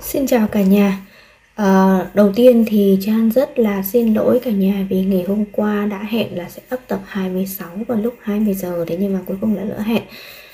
Xin chào cả nhà. Đầu tiên thì Trang rất là xin lỗi cả nhà vì ngày hôm qua đã hẹn là sẽ up tập 26 vào lúc 20 giờ, thế nhưng mà cuối cùng đã lỡ hẹn.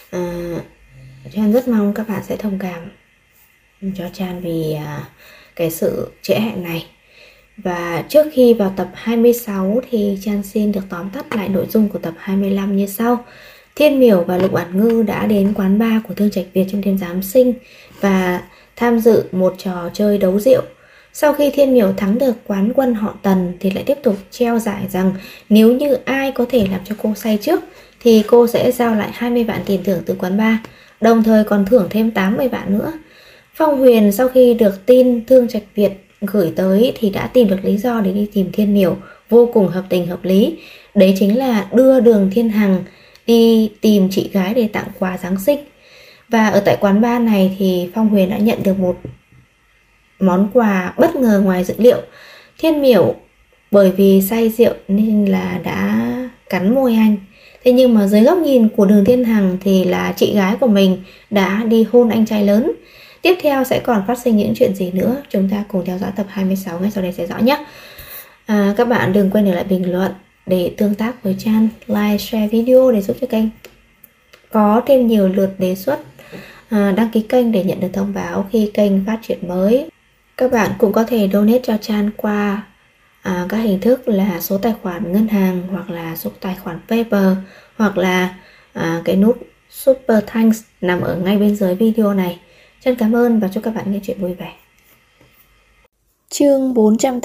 Trang rất mong các bạn sẽ thông cảm cho Trang vì cái sự trễ hẹn này. Và trước khi vào tập 26 thì Trang xin được tóm tắt lại nội dung của tập 25 như sau. Thiên Miểu và Lục Ản Ngư đã đến quán bar của Thương Trạch Việt trong đêm Giáng sinh và tham dự một trò chơi đấu rượu. Sau khi Thiên Miểu thắng được quán quân họ Tần thì lại tiếp tục treo giải rằng nếu như ai có thể làm cho cô say trước thì cô sẽ giao lại 20 vạn tiền thưởng từ quán bar, đồng thời còn thưởng thêm 80 vạn nữa. Phong Huyền sau khi được tin Thương Trạch Việt gửi tới thì đã tìm được lý do để đi tìm Thiên Miểu, vô cùng hợp tình hợp lý. Đấy chính là đưa Đường Thiên Hằng đi tìm chị gái để tặng quà Giáng sinh. Và ở tại quán bar này thì Phong Huyền đã nhận được một món quà bất ngờ ngoài dự liệu. Thiên Miểu bởi vì say rượu nên là đã cắn môi anh. Thế nhưng mà dưới góc nhìn của Đường Thiên Hằng thì là chị gái của mình đã đi hôn anh trai lớn. Tiếp theo sẽ còn phát sinh những chuyện gì nữa, chúng ta cùng theo dõi tập 26 ngay sau đây sẽ rõ nhé. Các bạn đừng quên để lại bình luận để tương tác với Trang, like, share video để giúp cho kênh có thêm nhiều lượt đề xuất, đăng ký kênh để nhận được thông báo khi kênh phát triển mới. Các bạn cũng có thể donate cho Trang qua các hình thức là số tài khoản ngân hàng hoặc là số tài khoản PayPal hoặc là cái nút Super Thanks nằm ở ngay bên dưới video này. Chân cảm ơn và chúc các bạn nghe chuyện vui vẻ. Chương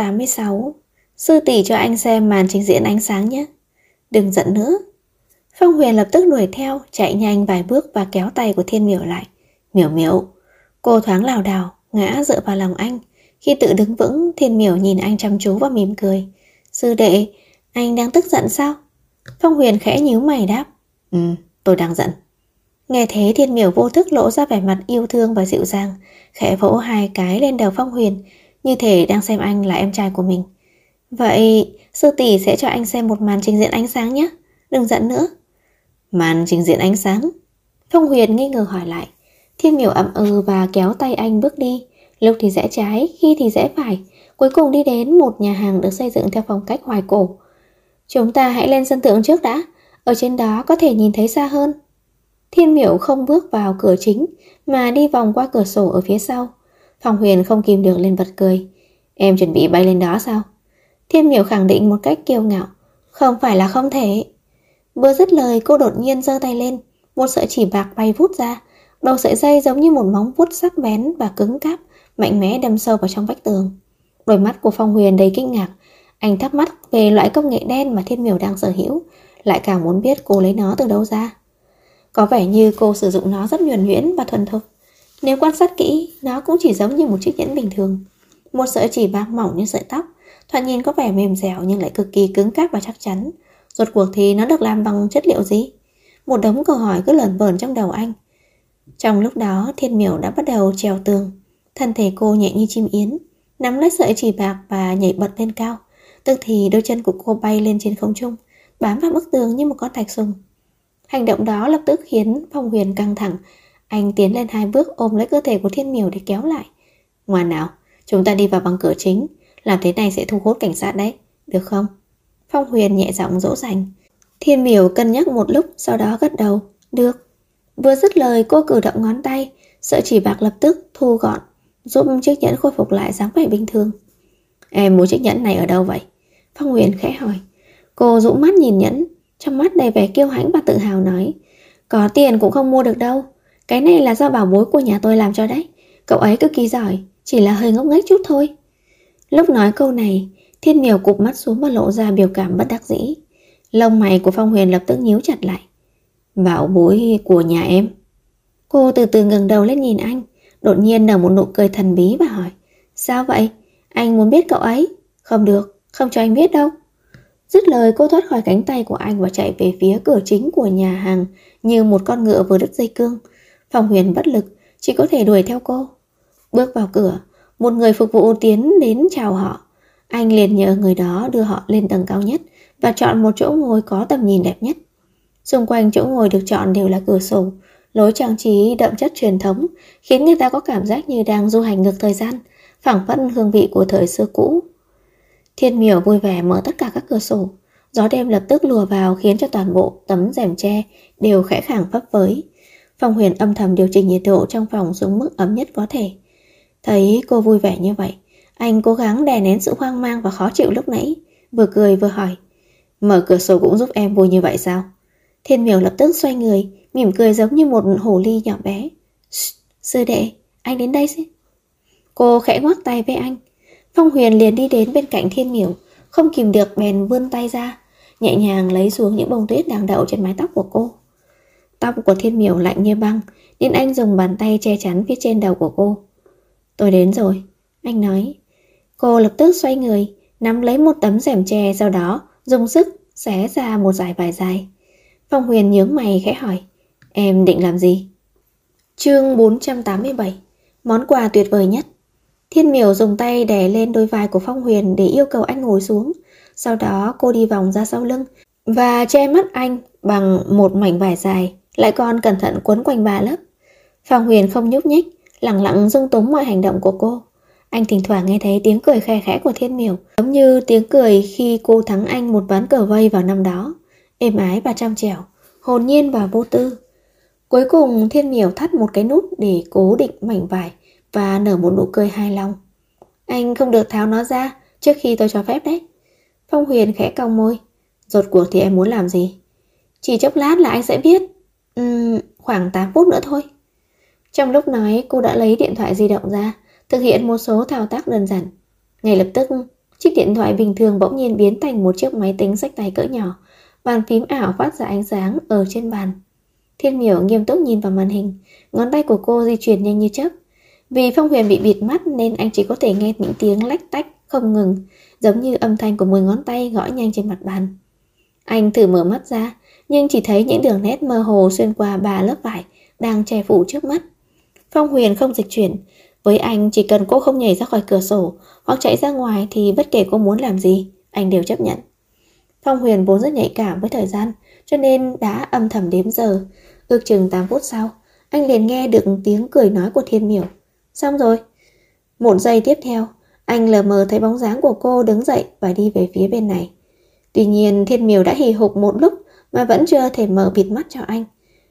486. Sư tỷ cho anh xem màn trình diễn ánh sáng nhé. Đừng giận nữa. Phong Huyền lập tức đuổi theo, chạy nhanh vài bước và kéo tay của Thiên Miểu lại. Miểu Miểu. Cô thoáng lảo đảo, ngã dựa vào lòng anh. Khi tự đứng vững, Thiên Miểu nhìn anh chăm chú và mỉm cười. Sư đệ, anh đang tức giận sao? Phong Huyền khẽ nhíu mày đáp. Tôi đang giận. Nghe thế Thiên Miểu vô thức lộ ra vẻ mặt yêu thương và dịu dàng, khẽ vỗ hai cái lên đầu Phong Huyền, như thể đang xem anh là em trai của mình. Vậy sư tỷ sẽ cho anh xem một màn trình diễn ánh sáng nhé. Đừng giận nữa. Màn trình diễn ánh sáng? Phong Huyền nghi ngờ hỏi lại. Thiên Miểu ậm ừ và kéo tay anh bước đi, lúc thì rẽ trái, khi thì rẽ phải, cuối cùng đi đến một nhà hàng được xây dựng theo phong cách hoài cổ. Chúng ta hãy lên sân thượng trước đã, ở trên đó có thể nhìn thấy xa hơn. Thiên Miểu không bước vào cửa chính mà đi vòng qua cửa sổ ở phía sau. Phong Huyền không kìm được lên bật cười. Em chuẩn bị bay lên đó sao? Thiên Miểu khẳng định một cách kiêu ngạo. Không phải là không thể. Vừa dứt lời cô đột nhiên giơ tay lên, một sợi chỉ bạc bay vút ra. Đầu sợi dây giống như một móng vuốt sắc bén và cứng cáp, mạnh mẽ đâm sâu vào trong vách tường. Đôi mắt của Phong Huyền đầy kinh ngạc. Anh thắc mắc về loại công nghệ đen mà Thiên Miểu đang sở hữu, lại càng muốn biết cô lấy nó từ đâu ra. Có vẻ như cô sử dụng nó rất nhuần nhuyễn và thuần thục. Nếu quan sát kỹ, nó cũng chỉ giống như một chiếc nhẫn bình thường. Một sợi chỉ bạc mỏng như sợi tóc, thoạt nhìn có vẻ mềm dẻo nhưng lại cực kỳ cứng cáp và chắc chắn. Rốt cuộc thì nó được làm bằng chất liệu gì? Một đống câu hỏi cứ lởn vởn trong đầu anh. Trong lúc đó Thiên Miểu đã bắt đầu trèo tường. Thân thể cô nhẹ như chim yến, nắm lấy sợi chỉ bạc và nhảy bật lên cao. Tức thì đôi chân của cô bay lên trên không trung, bám vào bức tường như một con thạch sùng. Hành động đó lập tức khiến Phong Huyền căng thẳng. Anh tiến lên 2 bước ôm lấy cơ thể của Thiên Miểu để kéo lại. Ngoan nào, chúng ta đi vào bằng cửa chính. Làm thế này sẽ thu hút cảnh sát đấy, được không? Phong Huyền nhẹ giọng dỗ dành. Thiên Miểu cân nhắc một lúc, sau đó gật đầu. Được. Vừa dứt lời cô cử động ngón tay, sợi chỉ bạc lập tức thu gọn, giúp chiếc nhẫn khôi phục lại dáng vẻ bình thường. Em mua chiếc nhẫn này ở đâu vậy? Phong Huyền khẽ hỏi. Cô dụ mắt nhìn nhẫn, trong mắt đầy vẻ kiêu hãnh và tự hào nói. Có tiền cũng không mua được đâu. Cái này là do bảo bối của nhà tôi làm cho đấy. Cậu ấy cực kỳ giỏi, chỉ là hơi ngốc nghếch chút thôi. Lúc nói câu này, Thiên Miểu cụp mắt xuống và lộ ra biểu cảm bất đắc dĩ. Lông mày của Phong Huyền lập tức nhíu chặt lại. Bảo bối của nhà em? Cô từ từ ngẩng đầu lên nhìn anh, đột nhiên nở một nụ cười thần bí và hỏi. Sao vậy? Anh muốn biết cậu ấy? Không được, không cho anh biết đâu. Dứt lời cô thoát khỏi cánh tay của anh và chạy về phía cửa chính của nhà hàng như một con ngựa vừa đứt dây cương. Phong Huyền bất lực, chỉ có thể đuổi theo cô. Bước vào cửa, một người phục vụ tiến đến chào họ. Anh liền nhờ người đó đưa họ lên tầng cao nhất và chọn một chỗ ngồi có tầm nhìn đẹp nhất. Xung quanh chỗ ngồi được chọn đều là cửa sổ, Lối trang trí đậm chất truyền thống khiến người ta có cảm giác như đang du hành ngược thời gian, phảng phất hương vị của thời xưa cũ. Thiên Miểu vui vẻ mở tất cả các cửa sổ. Gió đêm lập tức lùa vào khiến cho toàn bộ tấm rèm tre đều khẽ khàng phấp phới. Phong Huyền âm thầm điều chỉnh nhiệt độ trong phòng xuống mức ấm nhất có thể. Thấy cô vui vẻ như vậy, anh cố gắng đè nén sự hoang mang và khó chịu lúc nãy, vừa cười vừa hỏi: "Mở cửa sổ cũng giúp em vui như vậy sao?" Thiên Miểu lập tức xoay người, mỉm cười giống như một hồ ly nhỏ bé. "Sư đệ, anh đến đây xem." Cô khẽ ngoắc tay với anh. Phong Huyền liền đi đến bên cạnh Thiên Miểu, không kìm được bèn vươn tay ra, nhẹ nhàng lấy xuống những bông tuyết đang đậu trên mái tóc của cô. Tóc của Thiên Miểu lạnh như băng, nên anh dùng bàn tay che chắn phía trên đầu của cô. "Tôi đến rồi," anh nói. Cô lập tức xoay người, nắm lấy một tấm rèm tre, sau đó dùng sức xé ra một dải vải dài. Phong Huyền nhướng mày khẽ hỏi: "Em định làm gì?" Chương 487: Món quà tuyệt vời nhất. Thiên Miểu dùng tay đè lên đôi vai của Phong Huyền để yêu cầu anh ngồi xuống. Sau đó cô đi vòng ra sau lưng và che mắt anh bằng một mảnh vải dài, lại còn cẩn thận quấn quanh 3 lớp. Phong Huyền không nhúc nhích, lặng lặng dung túng mọi hành động của cô. Anh thỉnh thoảng nghe thấy tiếng cười khe khẽ của Thiên Miểu, giống như tiếng cười khi cô thắng anh một ván cờ vây vào năm đó, êm ái và trong trẻo, hồn nhiên và vô tư. Cuối cùng Thiên Miểu thắt một cái nút để cố định mảnh vải và nở một nụ cười hài lòng. "Anh không được tháo nó ra trước khi tôi cho phép đấy." Phong Huyền khẽ cong môi. "Rốt cuộc thì em muốn làm gì?" "Chỉ chốc lát là anh sẽ biết. Khoảng 8 phút nữa thôi." Trong lúc nói, cô đã lấy điện thoại di động ra, thực hiện một số thao tác đơn giản. Ngay lập tức, chiếc điện thoại bình thường bỗng nhiên biến thành một chiếc máy tính xách tay cỡ nhỏ, bàn phím ảo phát ra ánh sáng ở trên bàn. Thiên Miểu nghiêm túc nhìn vào màn hình, ngón tay của cô di chuyển nhanh như chớp. Vì Phong Huyền bị bịt mắt nên anh chỉ có thể nghe những tiếng lách tách không ngừng, giống như âm thanh của 10 ngón tay gõ nhanh trên mặt bàn. Anh thử mở mắt ra, nhưng chỉ thấy những đường nét mơ hồ xuyên qua 3 lớp vải đang che phủ trước mắt. Phong Huyền không dịch chuyển. Với anh, chỉ cần cô không nhảy ra khỏi cửa sổ hoặc chạy ra ngoài thì bất kể cô muốn làm gì, anh đều chấp nhận. Phong Huyền vốn rất nhạy cảm với thời gian, cho nên đã âm thầm đếm giờ. Ước chừng 8 phút sau, anh liền nghe được tiếng cười nói của Thiên Miểu. "Xong rồi." Một giây tiếp theo, anh lờ mờ thấy bóng dáng của cô đứng dậy và đi về phía bên này. Tuy nhiên Thiên Miểu đã hì hục một lúc mà vẫn chưa thể mở bịt mắt cho anh.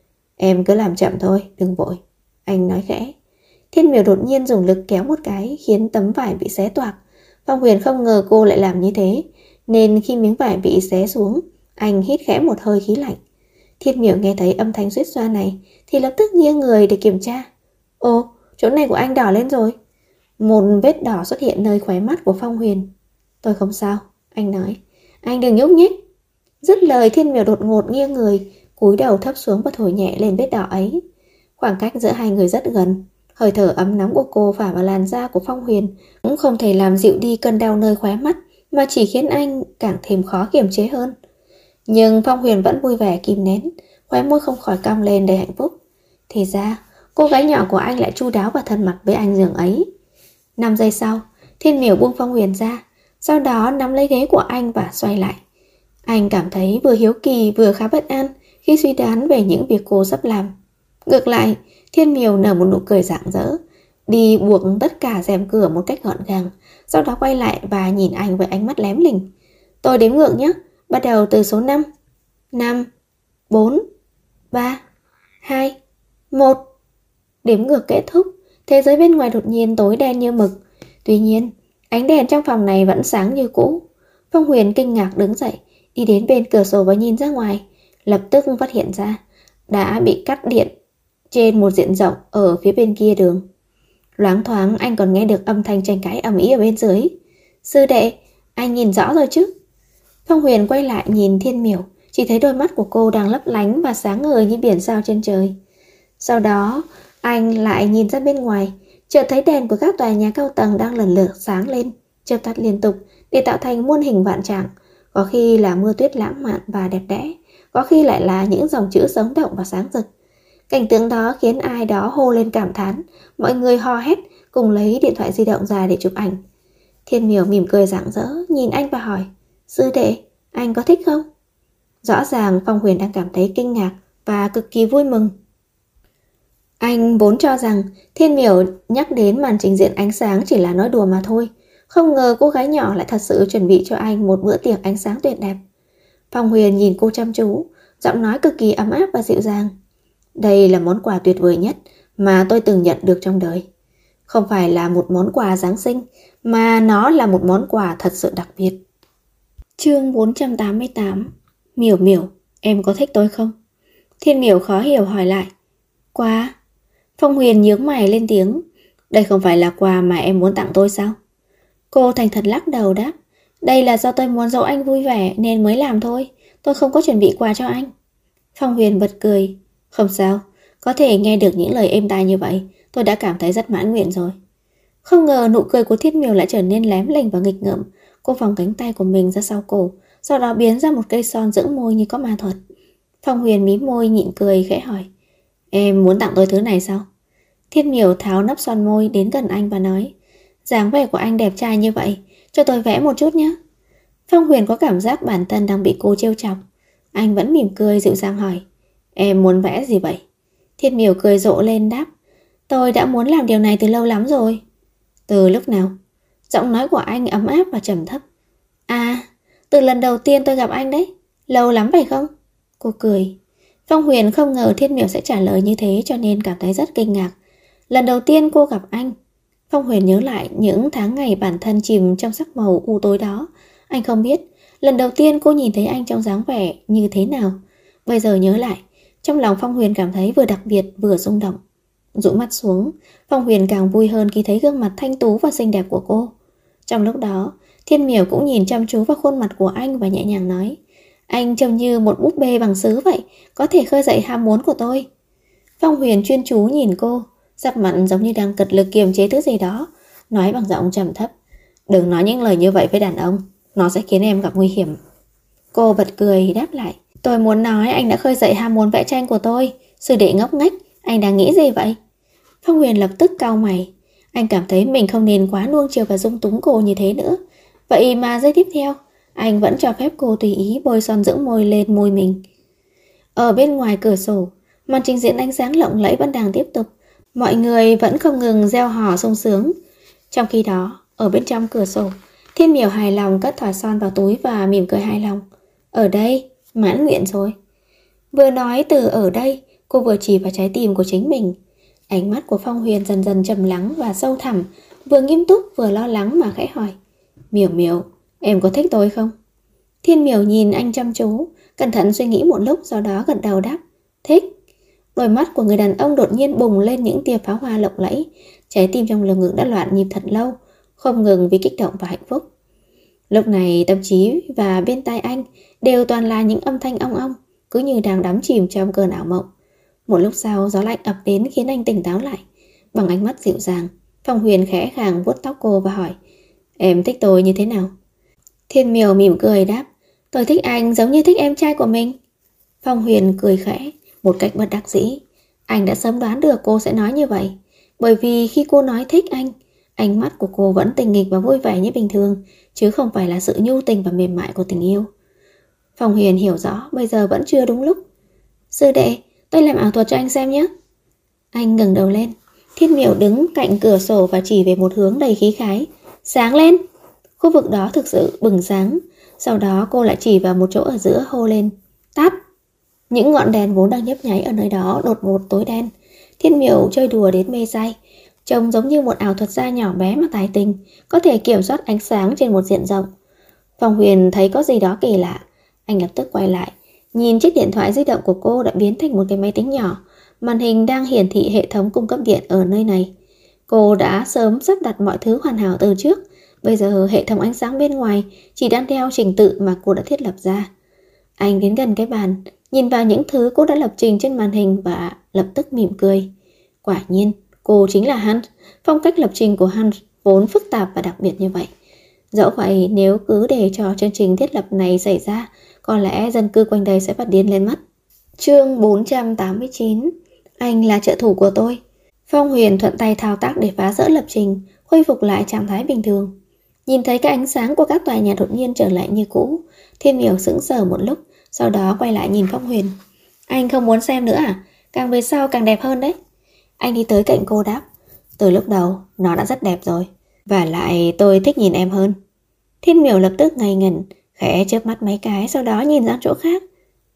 "Em cứ làm chậm thôi, đừng vội," anh nói khẽ. Thiên Miểu đột nhiên dùng lực kéo một cái khiến tấm vải bị xé toạc. Phong Huyền không ngờ cô lại làm như thế, nên khi miếng vải bị xé xuống, anh hít khẽ một hơi khí lạnh. Thiên Miểu nghe thấy âm thanh suýt xoa này thì lập tức nghiêng người để kiểm tra. "Ồ, chỗ này của anh đỏ lên rồi." Một vết đỏ xuất hiện nơi khóe mắt của Phong Huyền. "Tôi không sao," anh nói. "Anh đừng nhúc nhích." Dứt lời, Thiên Miểu đột ngột nghiêng người, cúi đầu thấp xuống và thổi nhẹ lên vết đỏ ấy. Khoảng cách giữa hai người rất gần. Hơi thở ấm nóng của cô phả vào làn da của Phong Huyền cũng không thể làm dịu đi cơn đau nơi khóe mắt, mà chỉ khiến anh càng thêm khó kiềm chế hơn. Nhưng Phong Huyền vẫn vui vẻ kìm nén, khóe môi không khỏi cong lên đầy hạnh phúc. Thì ra, cô gái nhỏ của anh lại chu đáo và thân mật với anh giường ấy. 5 giây sau, Thiên Miểu buông Phong Huyền ra, sau đó nắm lấy ghế của anh và xoay lại. Anh cảm thấy vừa hiếu kỳ vừa khá bất an khi suy đoán về những việc cô sắp làm. Ngược lại, Thiên Miểu nở một nụ cười rạng rỡ, đi buộc tất cả rèm cửa một cách gọn gàng, sau đó quay lại và nhìn anh với ánh mắt lém lỉnh. "Tôi đếm ngược nhé, bắt đầu từ số 5. 5, 4, 3, 2, 1. Đếm ngược kết thúc, thế giới bên ngoài đột nhiên tối đen như mực. Tuy nhiên, ánh đèn trong phòng này vẫn sáng như cũ. Phong Huyền kinh ngạc đứng dậy, đi đến bên cửa sổ và nhìn ra ngoài, lập tức phát hiện ra đã bị cắt điện trên một diện rộng ở phía bên kia đường. Loáng thoáng anh còn nghe được âm thanh tranh cãi ầm ĩ ở bên dưới. "Sư đệ, anh nhìn rõ rồi chứ?" Phong Huyền quay lại nhìn Thiên Miểu, chỉ thấy đôi mắt của cô đang lấp lánh và sáng ngời như biển sao trên trời. Sau đó, anh lại nhìn ra bên ngoài, chợt thấy đèn của các tòa nhà cao tầng đang lần lượt sáng lên, chớp tắt liên tục để tạo thành muôn hình vạn trạng. Có khi là mưa tuyết lãng mạn và đẹp đẽ, có khi lại là những dòng chữ sống động và sáng rực. Cảnh tượng đó khiến ai đó hô lên cảm thán, mọi người hò hét cùng lấy điện thoại di động ra để chụp ảnh. Thiên Miểu mỉm cười rạng rỡ, nhìn anh và hỏi: "Sư đệ, anh có thích không?" Rõ ràng Phong Huyền đang cảm thấy kinh ngạc và cực kỳ vui mừng. Anh vốn cho rằng Thiên Miểu nhắc đến màn trình diễn ánh sáng chỉ là nói đùa mà thôi. Không ngờ cô gái nhỏ lại thật sự chuẩn bị cho anh một bữa tiệc ánh sáng tuyệt đẹp. Phong Huyền nhìn cô chăm chú, giọng nói cực kỳ ấm áp và dịu dàng. Đây là món quà tuyệt vời nhất mà tôi từng nhận được trong đời. Không phải là một món quà Giáng sinh, mà nó là một món quà thật sự đặc biệt. Chương 488. Miểu Miểu, em có thích tôi không? Thiên Miểu khó hiểu hỏi lại. Quà? Phong Huyền nhướng mày lên tiếng. Đây không phải là quà mà em muốn tặng tôi sao? Cô thành thật lắc đầu đáp. Đây là do tôi muốn dỗ anh vui vẻ nên mới làm thôi. Tôi không có chuẩn bị quà cho anh. Phong Huyền bật cười. Không sao, có thể nghe được những lời êm tai như vậy, tôi đã cảm thấy rất mãn nguyện rồi. Không ngờ nụ cười của Thiết Miểu lại trở nên lém lềnh và nghịch ngợm. Cô vòng cánh tay của mình ra sau cổ, sau đó biến ra một cây son dưỡng môi như có ma thuật. Phong Huyền mím môi nhịn cười khẽ hỏi. Em muốn tặng tôi thứ này sao? Thiết Miểu tháo nắp son môi đến gần anh và nói. Dáng vẻ của anh đẹp trai như vậy, cho tôi vẽ một chút nhé. Phong Huyền có cảm giác bản thân đang bị cô trêu chọc. Anh vẫn mỉm cười dịu dàng hỏi. Em muốn vẽ gì vậy? Thiết Miểu cười rộ lên đáp. Tôi đã muốn làm điều này từ lâu lắm rồi. Từ lúc nào? Giọng nói của anh ấm áp và trầm thấp. À, từ lần đầu tiên tôi gặp anh đấy. Lâu lắm phải không? Cô cười. Phong Huyền không ngờ Thiết Miểu sẽ trả lời như thế cho nên cảm thấy rất kinh ngạc. Lần đầu tiên cô gặp anh. Phong Huyền nhớ lại những tháng ngày bản thân chìm trong sắc màu u tối đó. Anh không biết lần đầu tiên cô nhìn thấy anh trong dáng vẻ như thế nào. Bây giờ nhớ lại, trong lòng Phong Huyền cảm thấy vừa đặc biệt vừa rung động. Dụ mắt xuống, Phong Huyền càng vui hơn khi thấy gương mặt thanh tú và xinh đẹp của cô. Trong lúc đó, Thiên Miểu cũng nhìn chăm chú vào khuôn mặt của anh và nhẹ nhàng nói. Anh trông như một búp bê bằng sứ vậy, có thể khơi dậy ham muốn của tôi. Phong Huyền chuyên chú nhìn cô, sắc mặt giống như đang cật lực kiềm chế thứ gì đó, nói bằng giọng trầm thấp. Đừng nói những lời như vậy với đàn ông, nó sẽ khiến em gặp nguy hiểm. Cô bật cười đáp lại. Tôi muốn nói anh đã khơi dậy ham muốn vẽ tranh của tôi. Sư đệ ngốc nghếch, anh đang nghĩ gì vậy? Phong Huyền lập tức cau mày. Anh cảm thấy mình không nên quá nuông chiều và dung túng cô như thế nữa. Vậy mà giây tiếp theo, anh vẫn cho phép cô tùy ý bôi son dưỡng môi lên môi mình. Ở bên ngoài cửa sổ, màn trình diễn ánh sáng lộng lẫy vẫn đang tiếp tục. Mọi người vẫn không ngừng reo hò sung sướng. Trong khi đó, ở bên trong cửa sổ, Thiên Miểu hài lòng cất thỏi son vào túi và mỉm cười hài lòng. Ở đây, mãn nguyện rồi. Vừa nói từ ở đây, cô vừa chỉ vào trái tim của chính mình. Ánh mắt của Phong Huyền dần dần trầm lắng và sâu thẳm, vừa nghiêm túc vừa lo lắng mà khẽ hỏi. Miểu Miểu, em có thích tôi không? Thiên Miểu nhìn anh chăm chú, cẩn thận suy nghĩ một lúc, sau đó gật đầu đáp. Thích. Đôi mắt của người đàn ông đột nhiên bùng lên những tia pháo hoa lộng lẫy. Trái tim trong lồng ngực đã loạn nhịp thật lâu, không ngừng vì kích động và hạnh phúc. Lúc này tâm trí và bên tai anh đều toàn là những âm thanh ong ong, cứ như đang đắm chìm trong cơn ảo mộng. Một lúc sau, gió lạnh ập đến khiến anh tỉnh táo lại. Bằng ánh mắt dịu dàng, Phong Huyền khẽ khàng vuốt tóc cô và hỏi. Em thích tôi như thế nào? Thiên Miểu mỉm cười đáp. Tôi thích anh giống như thích em trai của mình. Phong Huyền cười khẽ, một cách bất đắc dĩ. Anh đã sớm đoán được cô sẽ nói như vậy. Bởi vì khi cô nói thích anh, ánh mắt của cô vẫn tình nghịch và vui vẻ như bình thường, chứ không phải là sự nhu tình và mềm mại của tình yêu. Phong Huyền hiểu rõ bây giờ vẫn chưa đúng lúc. Sư đệ, tôi làm ảo thuật cho anh xem nhé. Anh ngẩng đầu lên. Thiên Miểu đứng cạnh cửa sổ và chỉ về một hướng đầy khí khái. Sáng lên. Khu vực đó thực sự bừng sáng. Sau đó cô lại chỉ vào một chỗ ở giữa hô lên. Tắt. Những ngọn đèn vốn đang nhấp nháy ở nơi đó đột ngột tối đen. Thiên Miểu chơi đùa đến mê say, trông giống như một ảo thuật gia nhỏ bé mà tài tình, có thể kiểm soát ánh sáng trên một diện rộng. Phong Huyền thấy có gì đó kỳ lạ. Anh lập tức quay lại, nhìn chiếc điện thoại di động của cô đã biến thành một cái máy tính nhỏ. Màn hình đang hiển thị hệ thống cung cấp điện ở nơi này. Cô đã sớm sắp đặt mọi thứ hoàn hảo từ trước. Bây giờ hệ thống ánh sáng bên ngoài chỉ đang theo trình tự mà cô đã thiết lập ra. Anh đến gần cái bàn, nhìn vào những thứ cô đã lập trình trên màn hình và lập tức mỉm cười. Quả nhiên, cô chính là Hans. Phong cách lập trình của Hans vốn phức tạp và đặc biệt như vậy. Dẫu vậy, nếu cứ để cho chương trình thiết lập này xảy ra, có lẽ dân cư quanh đây sẽ phát điên lên mất. Chương 489. Anh là trợ thủ của tôi. Phong Huyền thuận tay thao tác để phá vỡ lập trình, khôi phục lại trạng thái bình thường. Nhìn thấy cái ánh sáng của các tòa nhà đột nhiên trở lại như cũ, Thiên Miểu sững sờ một lúc, sau đó quay lại nhìn Phong Huyền. Anh không muốn xem nữa à? Càng về sau càng đẹp hơn đấy. Anh đi tới cạnh cô đáp. Từ lúc đầu, nó đã rất đẹp rồi. Và lại tôi thích nhìn em hơn. Thiên Miểu lập tức ngây ngẩn, khẽ chớp mắt mấy cái, sau đó nhìn sang chỗ khác.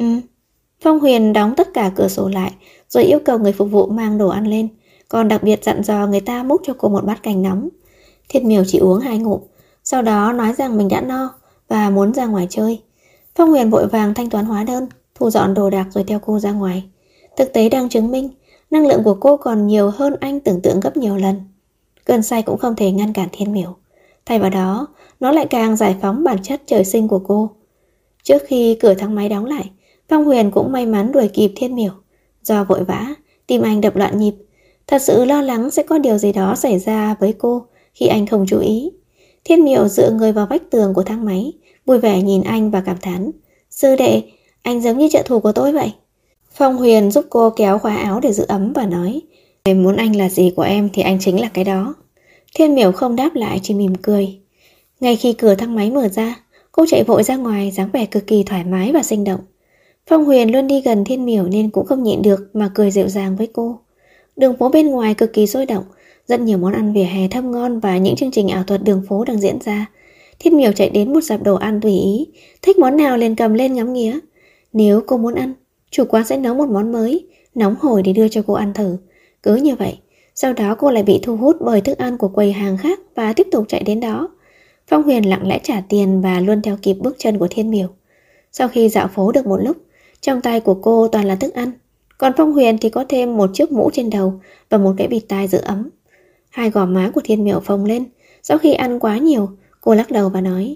Phong Huyền đóng tất cả cửa sổ lại, rồi yêu cầu người phục vụ mang đồ ăn lên, còn đặc biệt dặn dò người ta múc cho cô một bát canh nóng. Thiên Miểu chỉ uống 2 ngụm, sau đó nói rằng mình đã no và muốn ra ngoài chơi. Phong Huyền vội vàng thanh toán hóa đơn, thu dọn đồ đạc rồi theo cô ra ngoài. Thực tế đang chứng minh, năng lượng của cô còn nhiều hơn anh tưởng tượng gấp nhiều lần. Cơn say cũng không thể ngăn cản Thiên Miểu. Thay vào đó, nó lại càng giải phóng bản chất trời sinh của cô. Trước khi cửa thang máy đóng lại, Phong Huyền cũng may mắn đuổi kịp Thiên Miểu. Do vội vã, tim anh đập loạn nhịp. Thật sự lo lắng sẽ có điều gì đó xảy ra với cô khi anh không chú ý. Thiên Miểu dựa người vào vách tường của thang máy, vui vẻ nhìn anh và cảm thán. Sư đệ, anh giống như trợ thủ của tôi vậy. Phong Huyền giúp cô kéo khóa áo để giữ ấm và nói, em muốn anh là gì của em thì anh chính là cái đó. Thiên Miểu không đáp lại, chỉ mỉm cười. Ngay khi cửa thang máy mở ra, cô chạy vội ra ngoài, dáng vẻ cực kỳ thoải mái và sinh động. Phong Huyền luôn đi gần Thiên Miểu nên cũng không nhịn được mà cười dịu dàng với cô. Đường phố bên ngoài cực kỳ sôi động, rất nhiều món ăn vỉa hè thơm ngon và những chương trình ảo thuật đường phố đang diễn ra. Thiên Miểu chạy đến một dạp đồ ăn tùy ý, thích món nào liền cầm lên ngắm nghía. Nếu cô muốn ăn, chủ quán sẽ nấu một món mới, nóng hổi để đưa cho cô ăn thử. Cứ như vậy, sau đó cô lại bị thu hút bởi thức ăn của quầy hàng khác và tiếp tục chạy đến đó. Phong Huyền lặng lẽ trả tiền và luôn theo kịp bước chân của Thiên Miểu. Sau khi dạo phố được một lúc, trong tay của cô toàn là thức ăn, còn Phong Huyền thì có thêm một chiếc mũ trên đầu và một cái bịt tai giữ ấm. Hai gò má của Thiên Miểu phồng lên. Sau khi ăn quá nhiều, cô lắc đầu và nói,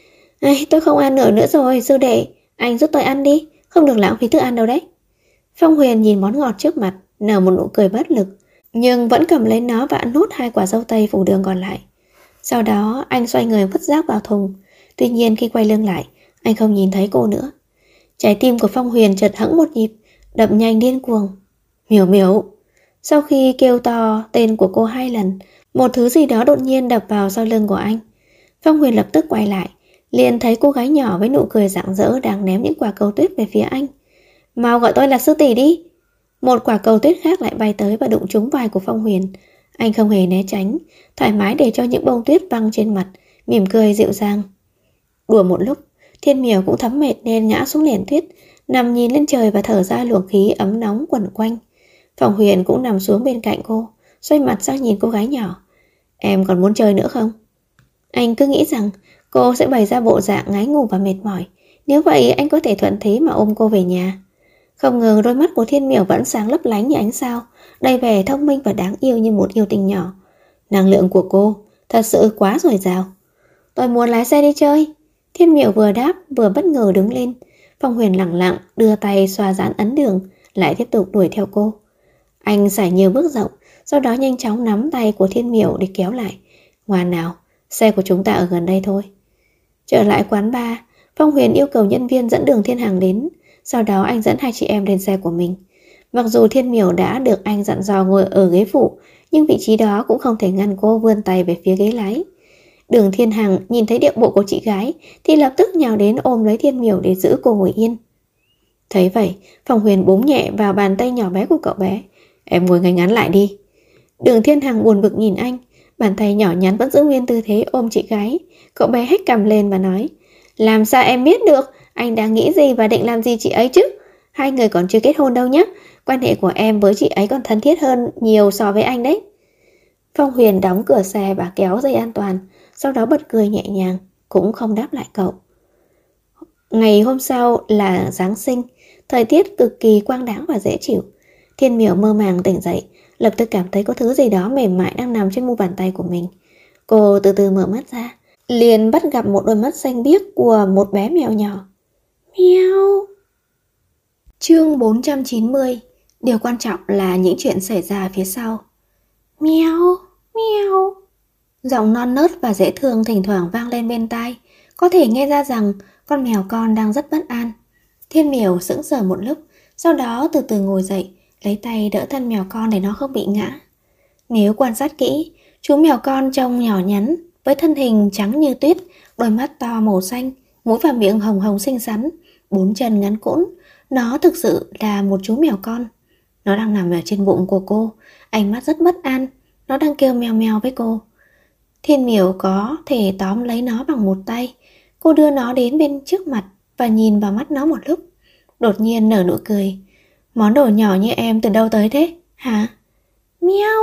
tôi không ăn nữa rồi, sư đệ, anh giúp tôi ăn đi, không được lãng phí thức ăn đâu đấy. Phong Huyền nhìn món ngọt trước mặt, nở một nụ cười bất lực, nhưng vẫn cầm lấy nó và ăn nốt 2 quả dâu tây phủ đường còn lại. Sau đó anh xoay người vứt rác vào thùng. Tuy nhiên khi quay lưng lại, anh không nhìn thấy cô nữa. Trái tim của Phong Huyền chợt hẫng một nhịp, đập nhanh điên cuồng. Miểu Miểu. Sau khi kêu to tên của cô 2 lần, một thứ gì đó đột nhiên đập vào sau lưng của anh. Phong Huyền lập tức quay lại, liền thấy cô gái nhỏ với nụ cười rạng rỡ đang ném những quả cầu tuyết về phía anh. Mau gọi tôi là sư tỷ đi. Một quả cầu tuyết khác lại bay tới và đụng trúng vai của Phong Huyền. Anh không hề né tránh, thoải mái để cho những bông tuyết văng trên mặt, mỉm cười dịu dàng. Đùa một lúc, Thiên Miểu cũng thấm mệt nên ngã xuống nền tuyết, nằm nhìn lên trời và thở ra luồng khí ấm nóng quẩn quanh. Phong Huyền cũng nằm xuống bên cạnh cô, xoay mặt sang nhìn cô gái nhỏ. Em còn muốn chơi nữa không? Anh cứ nghĩ rằng cô sẽ bày ra bộ dạng ngái ngủ và mệt mỏi. Nếu vậy anh có thể thuận thế mà ôm cô về nhà. Không ngờ đôi mắt của Thiên Miểu vẫn sáng lấp lánh như ánh sao, đầy vẻ thông minh và đáng yêu như một yêu tinh nhỏ. Năng lượng của cô thật sự quá dồi dào. Tôi muốn lái xe đi chơi. Thiên Miểu vừa đáp vừa bất ngờ đứng lên. Phong Huyền lặng lặng đưa tay xoa giãn ấn đường, lại tiếp tục đuổi theo cô. Anh sải nhiều bước rộng, sau đó nhanh chóng nắm tay của Thiên Miểu để kéo lại. Ngoan nào, xe của chúng ta ở gần đây thôi. Trở lại quán bar, Phong Huyền yêu cầu nhân viên dẫn đường Thiên Hằng đến. Sau đó anh dẫn 2 chị em lên xe của mình. Mặc dù Thiên Miểu đã được anh dặn dò ngồi ở ghế phụ, nhưng vị trí đó cũng không thể ngăn cô vươn tay về phía ghế lái. Đường Thiên Hằng nhìn thấy điệu bộ của chị gái thì lập tức nhào đến ôm lấy Thiên Miểu để giữ cô ngồi yên. Thấy vậy, Phong Huyền búng nhẹ vào bàn tay nhỏ bé của cậu bé. Em ngồi ngay ngắn lại đi. Đường Thiên Hằng buồn bực nhìn anh, bàn tay nhỏ nhắn vẫn giữ nguyên tư thế ôm chị gái. Cậu bé hét cằm lên và nói, làm sao em biết được anh đang nghĩ gì và định làm gì chị ấy chứ? 2 người còn chưa kết hôn đâu nhé. Quan hệ của em với chị ấy còn thân thiết hơn nhiều so với anh đấy. Phong Huyền đóng cửa xe và kéo dây an toàn, sau đó bật cười nhẹ nhàng, cũng không đáp lại cậu. Ngày hôm sau là Giáng sinh, thời tiết cực kỳ quang đãng và dễ chịu. Thiên Miểu mơ màng tỉnh dậy, lập tức cảm thấy có thứ gì đó mềm mại đang nằm trên mu bàn tay của mình. Cô từ từ mở mắt ra, liền bắt gặp một đôi mắt xanh biếc của một bé mèo nhỏ. Mèo. Chương 490. Điều quan trọng là những chuyện xảy ra phía sau. Mèo, mèo. Giọng non nớt và dễ thương thỉnh thoảng vang lên bên tai, có thể nghe ra rằng con mèo con đang rất bất an. Thiên Miểu sững sờ một lúc, sau đó từ từ ngồi dậy, lấy tay đỡ thân mèo con để nó không bị ngã. Nếu quan sát kỹ, chú mèo con trông nhỏ nhắn, với thân hình trắng như tuyết, đôi mắt to màu xanh, mũi và miệng hồng hồng xinh xắn, 4 chân ngắn cũn. Nó thực sự là một chú mèo con. Nó đang nằm ở trên bụng của cô, ánh mắt rất bất an. Nó đang kêu meo meo với cô. Thiên Miểu có thể tóm lấy nó bằng một tay. Cô đưa nó đến bên trước mặt và nhìn vào mắt nó một lúc. Đột nhiên nở nụ cười. Món đồ nhỏ như em từ đâu tới thế, hả? Meo.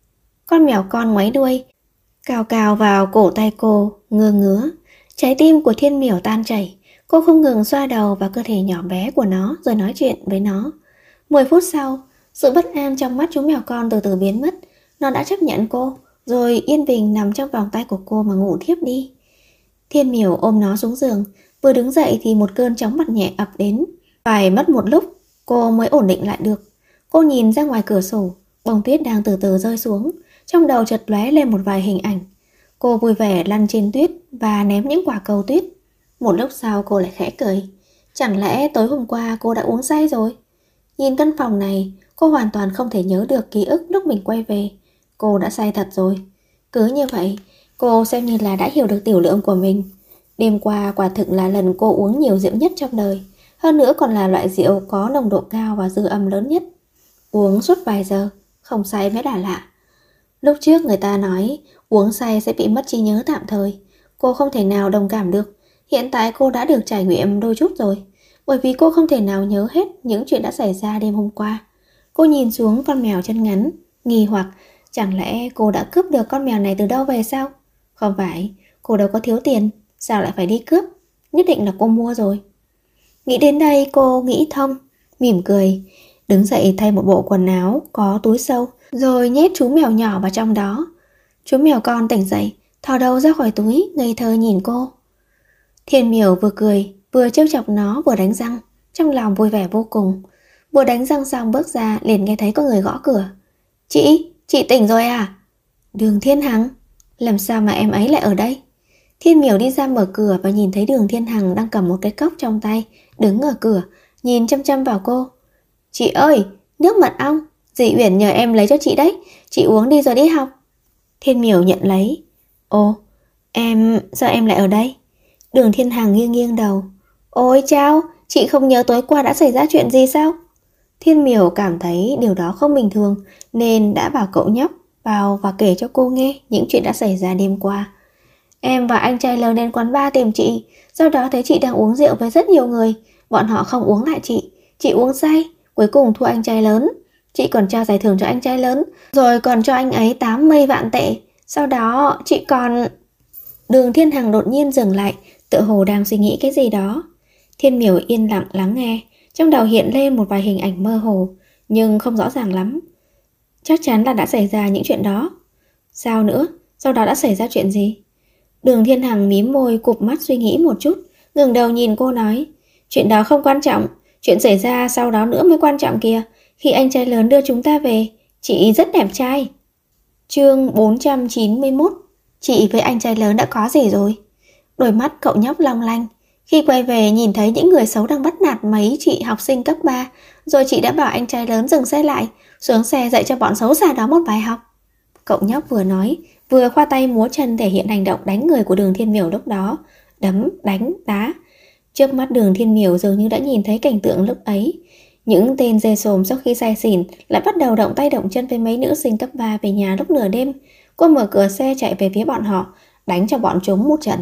Con mèo con ngoáy đuôi, cào cào vào cổ tay cô, ngơ ngứa. Trái tim của Thiên Miểu tan chảy. Cô không ngừng xoa đầu vào cơ thể nhỏ bé của nó rồi nói chuyện với nó. 10 phút sau, sự bất an trong mắt chú mèo con từ từ biến mất. Nó đã chấp nhận cô, rồi yên bình nằm trong vòng tay của cô mà ngủ thiếp đi. Thiên Miểu ôm nó xuống giường, vừa đứng dậy thì một cơn chóng mặt nhẹ ập đến. Phải mất một lúc, cô mới ổn định lại được. Cô nhìn ra ngoài cửa sổ, bông tuyết đang từ từ rơi xuống, trong đầu chợt lóe lên một vài hình ảnh. Cô vui vẻ lăn trên tuyết và ném những quả cầu tuyết. Một lúc sau cô lại khẽ cười. Chẳng lẽ tối hôm qua cô đã uống say rồi? Nhìn căn phòng này, cô hoàn toàn không thể nhớ được ký ức lúc mình quay về. Cô đã say thật rồi. Cứ như vậy, cô xem như là đã hiểu được tiểu lượng của mình. Đêm qua quả thực là lần cô uống nhiều rượu nhất trong đời. Hơn nữa còn là loại rượu có nồng độ cao và dư âm lớn nhất. Uống suốt vài giờ, không say mới là lạ. Lúc trước người ta nói uống say sẽ bị mất trí nhớ tạm thời. Cô không thể nào đồng cảm được. Hiện tại cô đã được trải nghiệm đôi chút rồi. Bởi vì cô không thể nào nhớ hết những chuyện đã xảy ra đêm hôm qua. Cô nhìn xuống con mèo chân ngắn, nghi hoặc chẳng lẽ cô đã cướp được con mèo này từ đâu về sao? Không phải, cô đâu có thiếu tiền, sao lại phải đi cướp? Nhất định là cô mua rồi. Nghĩ đến đây cô nghĩ thông, mỉm cười, đứng dậy thay một bộ quần áo có túi sâu, rồi nhét chú mèo nhỏ vào trong đó. Chú mèo con tỉnh dậy, thò đầu ra khỏi túi, ngây thơ nhìn cô. Thiên Miểu vừa cười, vừa trêu chọc nó vừa đánh răng, trong lòng vui vẻ vô cùng. Vừa đánh răng xong bước ra liền nghe thấy có người gõ cửa. Chị tỉnh rồi à? Đường Thiên Hằng, làm sao mà em ấy lại ở đây? Thiên Miểu đi ra mở cửa và nhìn thấy Đường Thiên Hằng đang cầm một cái cốc trong tay, đứng ở cửa, nhìn chăm chăm vào cô. Chị ơi, nước mật ong, dì Uyển nhờ em lấy cho chị đấy, chị uống đi rồi đi học. Thiên Miểu nhận lấy. Ồ, sao em lại ở đây? Đường Thiên Hằng nghiêng nghiêng đầu. Ôi chao, chị không nhớ tối qua đã xảy ra chuyện gì sao? Thiên Miểu cảm thấy điều đó không bình thường nên đã bảo cậu nhóc vào và kể cho cô nghe những chuyện đã xảy ra đêm qua. Em và anh trai lớn đến quán bar tìm chị, sau đó thấy chị đang uống rượu với rất nhiều người. Bọn họ không uống lại chị uống say, cuối cùng thua anh trai lớn. Chị còn trao giải thưởng cho anh trai lớn, rồi còn cho anh ấy 80 vạn tệ. Sau đó chị còn... Đường Thiên Hằng đột nhiên dừng lại, tựa hồ đang suy nghĩ cái gì đó. Thiên Miểu yên lặng lắng nghe, trong đầu hiện lên một vài hình ảnh mơ hồ, nhưng không rõ ràng lắm. Chắc chắn là đã xảy ra những chuyện đó. Sao nữa? Sau đó đã xảy ra chuyện gì? Đường Thiên Hằng mím môi cụp mắt suy nghĩ một chút, ngẩng đầu nhìn cô nói. Chuyện đó không quan trọng, chuyện xảy ra sau đó nữa mới quan trọng kìa. Khi anh trai lớn đưa chúng ta về, chị rất đẹp trai. Chương 491. Chị với anh trai lớn đã có gì rồi? Đôi mắt cậu nhóc long lanh. Khi quay về nhìn thấy những người xấu đang bắt nạt mấy chị học sinh cấp 3, rồi chị đã bảo anh trai lớn dừng xe lại, xuống xe dạy cho bọn xấu xa đó một bài học. Cậu nhóc vừa nói, vừa khoa tay múa chân thể hiện hành động đánh người của Đường Thiên Miểu lúc đó. Đấm, đánh, đá. Trước mắt Đường Thiên Miểu dường như đã nhìn thấy cảnh tượng lúc ấy. Những tên dê sồm sau khi say xỉn lại bắt đầu động tay động chân với mấy nữ sinh cấp 3 về nhà lúc nửa đêm. Cô mở cửa xe chạy về phía bọn họ, đánh cho bọn chúng một trận.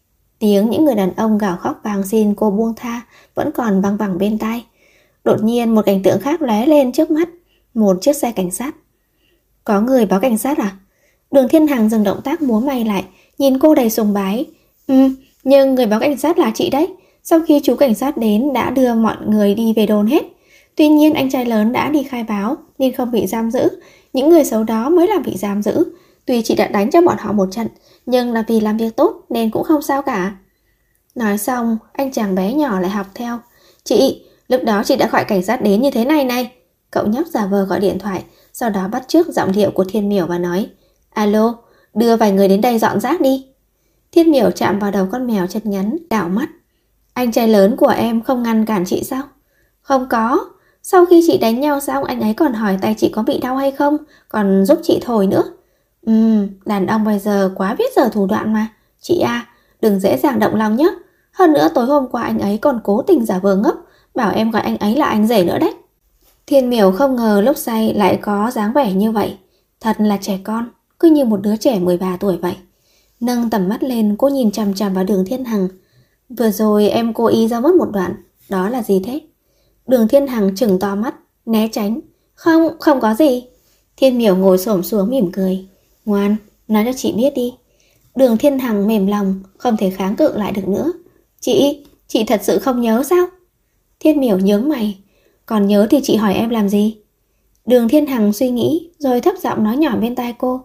Tiếng những người đàn ông gào khóc van xin cô buông tha vẫn còn vang vẳng bên tai. Đột nhiên một cảnh tượng khác lóe lên trước mắt, một chiếc xe cảnh sát. Có người báo cảnh sát à? Đường Thiên Hằng dừng động tác múa may lại, nhìn cô đầy sùng bái. Nhưng người báo cảnh sát là chị đấy. Sau khi chú cảnh sát đến đã đưa mọi người đi về đồn hết. Tuy nhiên anh trai lớn đã đi khai báo nên không bị giam giữ. Những người xấu đó mới là bị giam giữ. Tuy chị đã đánh cho bọn họ một trận, nhưng là vì làm việc tốt nên cũng không sao cả. Nói xong, anh chàng bé nhỏ lại học theo. Chị, lúc đó chị đã gọi cảnh sát đến như thế này này. Cậu nhóc giả vờ gọi điện thoại, sau đó bắt chước giọng điệu của Thiên Miểu và nói. Alo, đưa vài người đến đây dọn rác đi. Thiên Miểu chạm vào đầu con mèo chân ngắn, đảo mắt. Anh trai lớn của em không ngăn cản chị sao? Không có. Sau khi chị đánh nhau xong anh ấy còn hỏi tay chị có bị đau hay không, còn giúp chị thổi nữa. Đàn ông bây giờ quá biết giờ thủ đoạn mà. Chị à, đừng dễ dàng động lòng nhé. Hơn nữa tối hôm qua anh ấy còn cố tình giả vờ ngốc, bảo em gọi anh ấy là anh rể nữa đấy. Thiên Miểu không ngờ lúc say lại có dáng vẻ như vậy. Thật là trẻ con, cứ như một đứa trẻ 13 tuổi vậy. Nâng tầm mắt lên, cô nhìn chằm chằm vào Đường Thiên Hằng. Vừa rồi em cố ý ra mất một đoạn, đó là gì thế? Đường Thiên Hằng trừng to mắt, né tránh. Không, không có gì. Thiên Miểu ngồi xổm xuống mỉm cười. Ngoan, nói cho chị biết đi. Đường Thiên Hằng mềm lòng, không thể kháng cự lại được nữa. Chị thật sự không nhớ sao? Thiên Miểu nhướng mày. Còn nhớ thì chị hỏi em làm gì? Đường Thiên Hằng suy nghĩ, rồi thấp giọng nói nhỏ bên tai cô.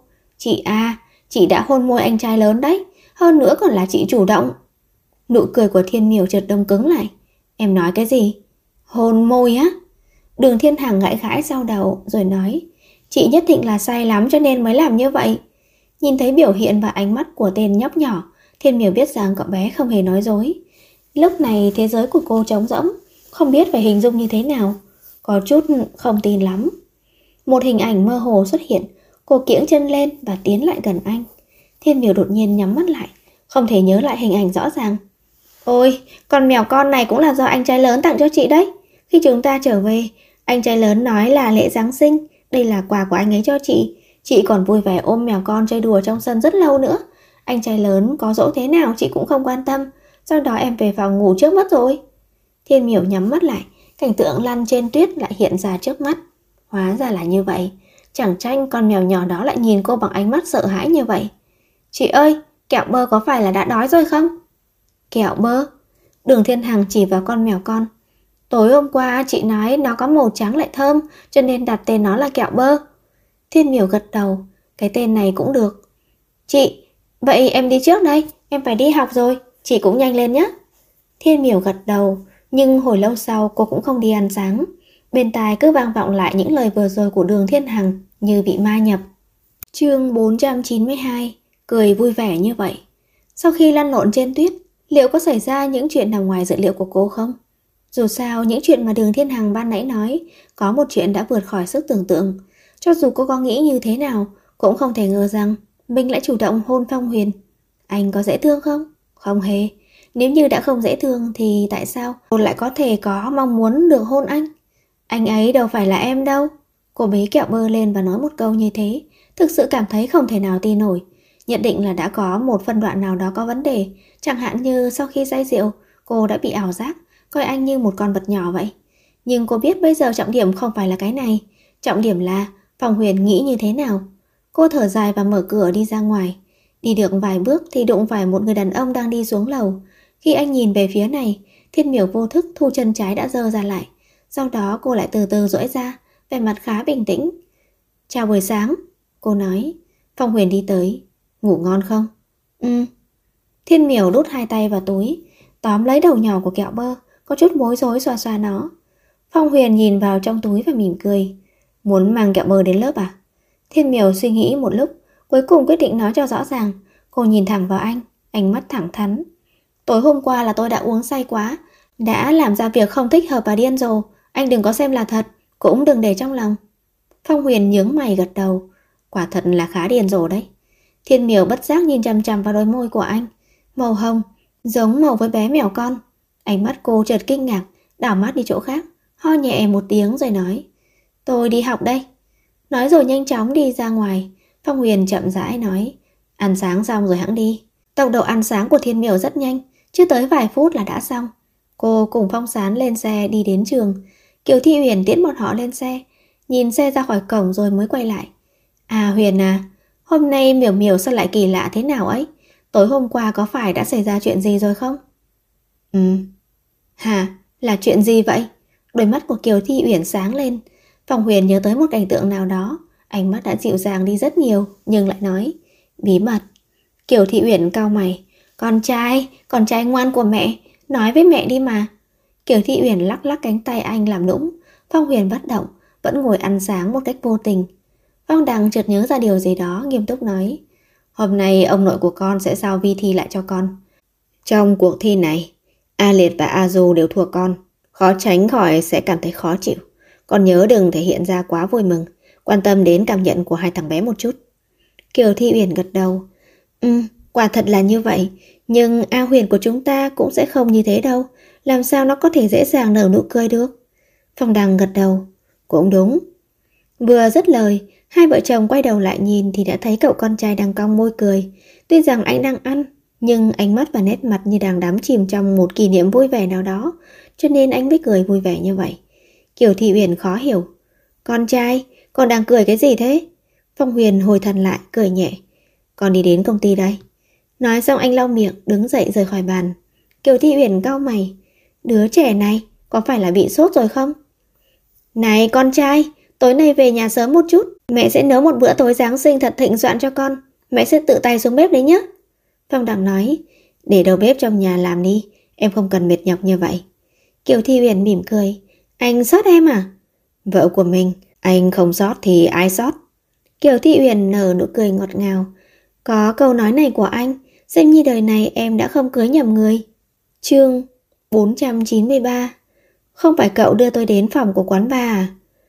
Chị đã hôn môi anh trai lớn đấy, hơn nữa còn là chị chủ động. Nụ cười của Thiên Miểu chợt đông cứng lại. Em nói cái gì? Hôn môi á? Đường Thiên Hằng gãi gãi sau đầu rồi nói. Chị nhất định là say lắm cho nên mới làm như vậy. Nhìn thấy biểu hiện và ánh mắt của tên nhóc nhỏ, Thiên Miểu biết rằng cậu bé không hề nói dối. Lúc này thế giới của cô trống rỗng, không biết phải hình dung như thế nào. Có chút không tin lắm. Một hình ảnh mơ hồ xuất hiện. Cô kiễng chân lên và tiến lại gần anh. Thiên Miểu đột nhiên nhắm mắt lại, không thể nhớ lại hình ảnh rõ ràng. Ôi, con mèo con này cũng là do anh trai lớn tặng cho chị đấy. Khi chúng ta trở về, anh trai lớn nói là lễ Giáng sinh, đây là quà của anh ấy cho chị. Chị còn vui vẻ ôm mèo con chơi đùa trong sân rất lâu nữa. Anh trai lớn có dỗ thế nào chị cũng không quan tâm. Sau đó em về phòng ngủ trước mất rồi. Thiên Miểu nhắm mắt lại, cảnh tượng lăn trên tuyết lại hiện ra trước mắt. Hóa ra là như vậy. Chẳng trách con mèo nhỏ đó lại nhìn cô bằng ánh mắt sợ hãi như vậy. Chị ơi, kẹo bơ có phải là đã đói rồi không? Kẹo bơ? Đường Thiên Hằng chỉ vào con mèo con. Tối hôm qua chị nói nó có màu trắng lại thơm, cho nên đặt tên nó là kẹo bơ. Thiên Miểu gật đầu. Cái tên này cũng được. Chị, vậy em đi trước đây, em phải đi học rồi, chị cũng nhanh lên nhé. Thiên Miểu gật đầu, nhưng hồi lâu sau cô cũng không đi ăn sáng. Bên tai cứ vang vọng lại những lời vừa rồi của Đường Thiên Hằng như bị ma nhập. Chương 492. Cười vui vẻ như vậy. Sau khi lăn lộn trên tuyết, liệu có xảy ra những chuyện nằm ngoài dự liệu của cô không? Dù sao, những chuyện mà Đường Thiên Hằng ban nãy nói, có một chuyện đã vượt khỏi sức tưởng tượng. Cho dù cô có nghĩ như thế nào, cũng không thể ngờ rằng mình lại chủ động hôn Phong Huyền. Anh có dễ thương không? Không hề. Nếu như đã không dễ thương thì tại sao cô lại có thể có mong muốn được hôn anh? Anh ấy đâu phải là em đâu. Cô bế kẹo bơ lên và nói một câu như thế, thực sự cảm thấy không thể nào tin nổi. Nhận định là đã có một phân đoạn nào đó có vấn đề, chẳng hạn như sau khi say rượu, cô đã bị ảo giác, coi anh như một con vật nhỏ vậy. Nhưng cô biết bây giờ trọng điểm không phải là cái này, trọng điểm là Phong Huyền nghĩ như thế nào. Cô thở dài và mở cửa đi ra ngoài. Đi được vài bước thì đụng phải một người đàn ông đang đi xuống lầu. Khi anh nhìn về phía này, Thiên Miểu vô thức thu chân trái đã giơ ra lại. Sau đó cô lại từ từ duỗi ra, vẻ mặt khá bình tĩnh. Chào buổi sáng, cô nói. Phong Huyền đi tới. Ngủ ngon không? Thiên Miểu đút hai tay vào túi, tóm lấy đầu nhỏ của kẹo bơ, có chút bối rối xoa xoa nó. Phong Huyền nhìn vào trong túi và mỉm cười. Muốn mang kẹo bơ đến lớp à? Thiên Miểu suy nghĩ một lúc, cuối cùng quyết định nói cho rõ ràng. Cô nhìn thẳng vào anh, ánh mắt thẳng thắn. Tối hôm qua là tôi đã uống say quá, đã làm ra việc không thích hợp và điên rồ. Anh đừng có xem là thật, cũng đừng để trong lòng. Phong Huyền nhướng mày gật đầu. Quả thật là khá điên rồ đấy. Thiên Miểu bất giác nhìn chằm chằm vào đôi môi của anh, màu hồng, giống màu với bé mèo con. Ánh mắt cô chợt kinh ngạc, đảo mắt đi chỗ khác, ho nhẹ một tiếng rồi nói. Tôi đi học đây. Nói rồi nhanh chóng đi ra ngoài. Phong Huyền chậm rãi nói. Ăn sáng xong rồi hẵng đi. Tốc độ ăn sáng của Thiên Miểu rất nhanh, chưa tới vài phút là đã xong. Cô cùng Phong Sán lên xe đi đến trường. Kiều Thi Huyền tiễn bọn họ lên xe, nhìn xe ra khỏi cổng rồi mới quay lại. À Huyền à, hôm nay Miểu Miểu sao lại kỳ lạ thế nào ấy? Tối hôm qua có phải đã xảy ra chuyện gì rồi không? Hả? Là chuyện gì vậy? Đôi mắt của Kiều Thi Uyển sáng lên. Phong Huyền nhớ tới một cảnh tượng nào đó, ánh mắt đã dịu dàng đi rất nhiều, nhưng lại nói bí mật. Kiều Thị Uyển cau mày. Con trai ngoan của mẹ, nói với mẹ đi mà. Kiều Thị Uyển lắc lắc cánh tay anh làm nũng. Phong Huyền bất động, vẫn ngồi ăn sáng một cách vô tình. Phong Đằng chợt nhớ ra điều gì đó, nghiêm túc nói. Hôm nay ông nội của con sẽ giao vi thi lại cho con. Trong cuộc thi này, A Liệt và A Du đều thua con, khó tránh khỏi sẽ cảm thấy khó chịu. Con nhớ đừng thể hiện ra quá vui mừng, quan tâm đến cảm nhận của hai thằng bé một chút. Kiều Thi Uyển gật đầu. Quả thật là như vậy, nhưng A Huyền của chúng ta cũng sẽ không như thế đâu. Làm sao nó có thể dễ dàng nở nụ cười được? Phong Đằng gật đầu. Cũng đúng. Vừa dứt lời, hai vợ chồng quay đầu lại nhìn thì đã thấy cậu con trai đang cong môi cười. Tuy rằng anh đang ăn, nhưng ánh mắt và nét mặt như đang đắm chìm trong một kỷ niệm vui vẻ nào đó, cho nên anh mới cười vui vẻ như vậy. Kiều Thị Uyển khó hiểu. Con trai, con đang cười cái gì thế? Phong Huyền hồi thần lại, cười nhẹ. Con đi đến công ty đây. Nói xong anh lau miệng, đứng dậy rời khỏi bàn. Kiều Thị Uyển cau mày. Đứa trẻ này, có phải là bị sốt rồi không? Này con trai, tối nay về nhà sớm một chút. Mẹ sẽ nấu một bữa tối Giáng sinh thật thịnh soạn cho con. Mẹ sẽ tự tay xuống bếp đấy nhé. Phong Đằng nói. Để đầu bếp trong nhà làm đi, em không cần mệt nhọc như vậy. Kiều Thị Uyển mỉm cười. Anh sót em à? Vợ của mình, anh không sót thì ai sót? Kiều Thị Uyển nở nụ cười ngọt ngào. Có câu nói này của anh, xem như đời này em đã không cưới nhầm người. Chương 493. Không phải cậu đưa tôi đến phòng của quán bar à?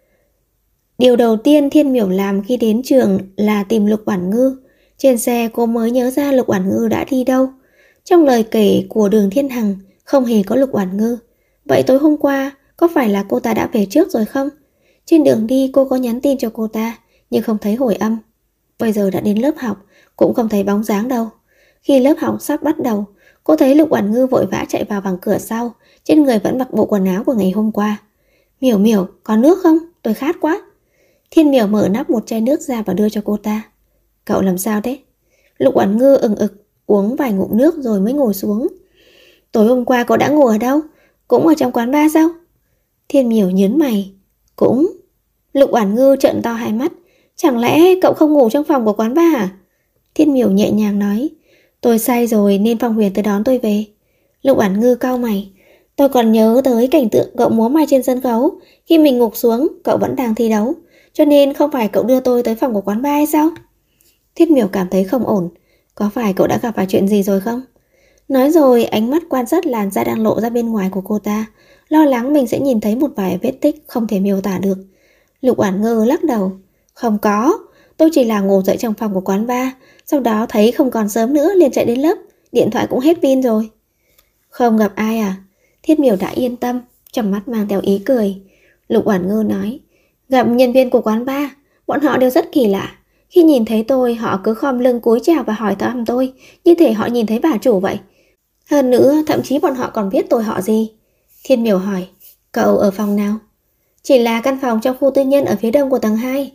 Điều đầu tiên Thiên Miểu làm khi đến trường là tìm Lục Oản Ngư. Trên xe cô mới nhớ ra Lục Oản Ngư đã đi đâu. Trong lời kể của Đường Thiên Hằng không hề có Lục Oản Ngư. Vậy tối hôm qua có phải là cô ta đã về trước rồi không? Trên đường đi cô có nhắn tin cho cô ta nhưng không thấy hồi âm. Bây giờ đã đến lớp học cũng không thấy bóng dáng đâu. Khi lớp học sắp bắt đầu, cô thấy Lục Oản Ngư vội vã chạy vào bằng cửa sau, trên người vẫn mặc bộ quần áo của ngày hôm qua. Miểu Miểu, có nước không? Tôi khát quá. Thiên Miểu mở nắp một chai nước ra và đưa cho cô ta. Cậu làm sao thế? Lục Oản Ngư ừng ực uống vài ngụm nước rồi mới ngồi xuống. Tối hôm qua cậu đã ngủ ở đâu? Cũng ở trong quán bar sao? Thiên Miểu nhướng mày. Cũng. Lục Oản Ngư trợn to hai mắt. Chẳng lẽ cậu không ngủ trong phòng của quán bar à? Thiên Miểu nhẹ nhàng nói. Tôi say rồi nên Phong Huyền tới đón tôi về. Lục Oản Ngư cau mày. Tôi còn nhớ tới cảnh tượng cậu múa may trên sân khấu. Khi mình ngục xuống, cậu vẫn đang thi đấu. Cho nên không phải cậu đưa tôi tới phòng của quán bar hay sao? Thiết Miểu cảm thấy không ổn. Có phải cậu đã gặp phải chuyện gì rồi không? Nói rồi ánh mắt quan sát làn da đang lộ ra bên ngoài của cô ta, lo lắng mình sẽ nhìn thấy một vài vết tích không thể miêu tả được. Lục Oản Ngư lắc đầu. Không có, tôi chỉ là ngủ dậy trong phòng của quán bar, sau đó thấy không còn sớm nữa liền chạy đến lớp, điện thoại cũng hết pin rồi. Không gặp ai à? Thiết Miểu đã yên tâm, trong mắt mang theo ý cười. Lục Oản Ngư nói. Gặp nhân viên của quán bar, bọn họ đều rất kỳ lạ. Khi nhìn thấy tôi, họ cứ khom lưng cúi chào và hỏi thăm tôi, như thể họ nhìn thấy bà chủ vậy. Hơn nữa, thậm chí bọn họ còn biết tôi họ gì. Thiên Miểu hỏi, cậu ở phòng nào? Chỉ là căn phòng trong khu tư nhân ở phía đông của tầng 2.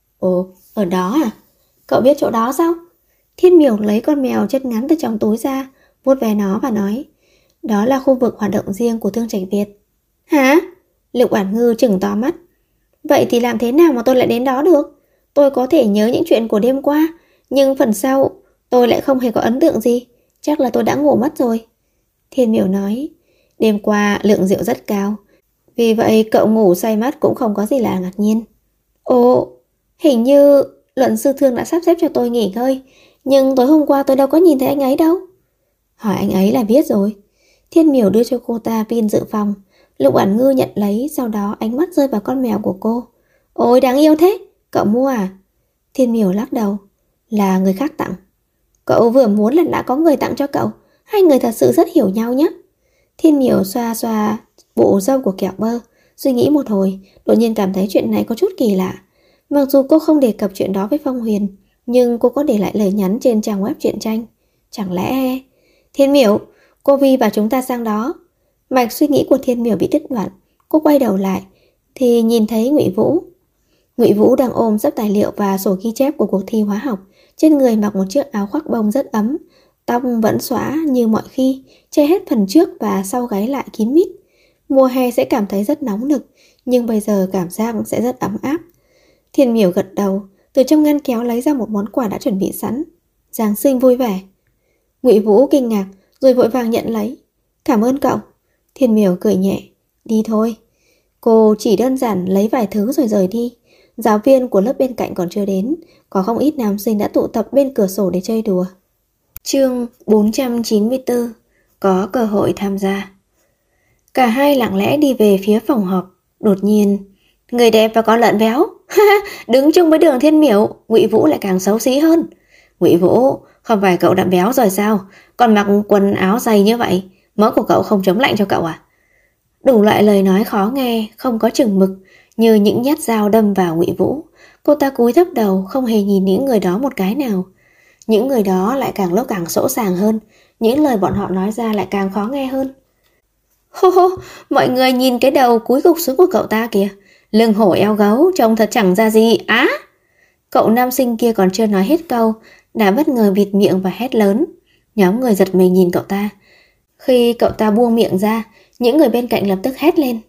Ồ, ở đó à? Cậu biết chỗ đó sao? Thiên Miểu lấy con mèo chân ngắn từ trong túi ra, vuốt ve nó và nói, đó là khu vực hoạt động riêng của Thương Trạch Việt. Hả? Lục Oản Ngư trừng to mắt. Vậy thì làm thế nào mà tôi lại đến đó được? Tôi có thể nhớ những chuyện của đêm qua, nhưng phần sau tôi lại không hề có ấn tượng gì. Chắc là tôi đã ngủ mất rồi. Thiên Miểu nói, đêm qua lượng rượu rất cao, vì vậy cậu ngủ say mắt cũng không có gì là ngạc nhiên. Ồ, hình như Luận sư Thương đã sắp xếp cho tôi nghỉ ngơi, nhưng tối hôm qua tôi đâu có nhìn thấy anh ấy đâu. Hỏi anh ấy là biết rồi. Thiên Miểu đưa cho cô ta pin dự phòng. Lục Oản Ngư nhận lấy, sau đó ánh mắt rơi vào con mèo của cô. Ôi đáng yêu thế, cậu mua à? Thiên Miểu lắc đầu. Là người khác tặng. Cậu vừa muốn là đã có người tặng cho cậu. Hai người thật sự rất hiểu nhau nhé. Thiên Miểu xoa xoa bộ râu của kẹo bơ, suy nghĩ một hồi, đột nhiên cảm thấy chuyện này có chút kỳ lạ. Mặc dù cô không đề cập chuyện đó với Phong Huyền, nhưng cô có để lại lời nhắn trên trang web truyện tranh. Chẳng lẽ... Thiên Miểu, cô Vi và chúng ta sang đó. Mạch suy nghĩ của Thiên Miểu bị đứt đoạn. Cô quay đầu lại thì nhìn thấy Ngụy Vũ. Ngụy Vũ đang ôm sấp tài liệu và sổ ghi chép của cuộc thi hóa học. Trên người mặc một chiếc áo khoác bông rất ấm, tóc vẫn xõa như mọi khi, che hết phần trước và sau gáy lại kín mít. Mùa hè sẽ cảm thấy rất nóng nực, nhưng bây giờ cảm giác sẽ rất ấm áp. Thiên Miểu gật đầu, từ trong ngăn kéo lấy ra một món quà đã chuẩn bị sẵn. Giáng sinh vui vẻ. Ngụy Vũ kinh ngạc rồi vội vàng nhận lấy. Cảm ơn cậu. Thiên Miểu cười nhẹ. Đi thôi. Cô chỉ đơn giản lấy vài thứ rồi rời đi. Giáo viên của lớp bên cạnh còn chưa đến, có không ít nam sinh đã tụ tập bên cửa sổ để chơi đùa. Chương 494. Có cơ hội tham gia. Cả hai lặng lẽ đi về phía phòng họp. Đột nhiên, người đẹp và con lợn béo đứng chung với Đường Thiên Miểu. Ngụy Vũ lại càng xấu xí hơn. Ngụy Vũ, không phải cậu đã béo rồi sao? Còn mặc quần áo dày như vậy, mỡ của cậu không chống lạnh cho cậu à? Đủ loại lời nói khó nghe, không có chừng mực, như những nhát dao đâm vào Ngụy Vũ. Cô ta cúi thấp đầu, không hề nhìn những người đó một cái nào. Những người đó lại càng lúc càng sỗ sàng hơn, những lời bọn họ nói ra lại càng khó nghe hơn. Hô hô, mọi người nhìn cái đầu cúi gục xuống của cậu ta kìa, lưng hổ eo gấu, trông thật chẳng ra gì á. Cậu nam sinh kia còn chưa nói hết câu, đã bất ngờ bịt miệng và hét lớn. Nhóm người giật mình nhìn cậu ta. Khi cậu ta buông miệng ra, những người bên cạnh lập tức hét lên.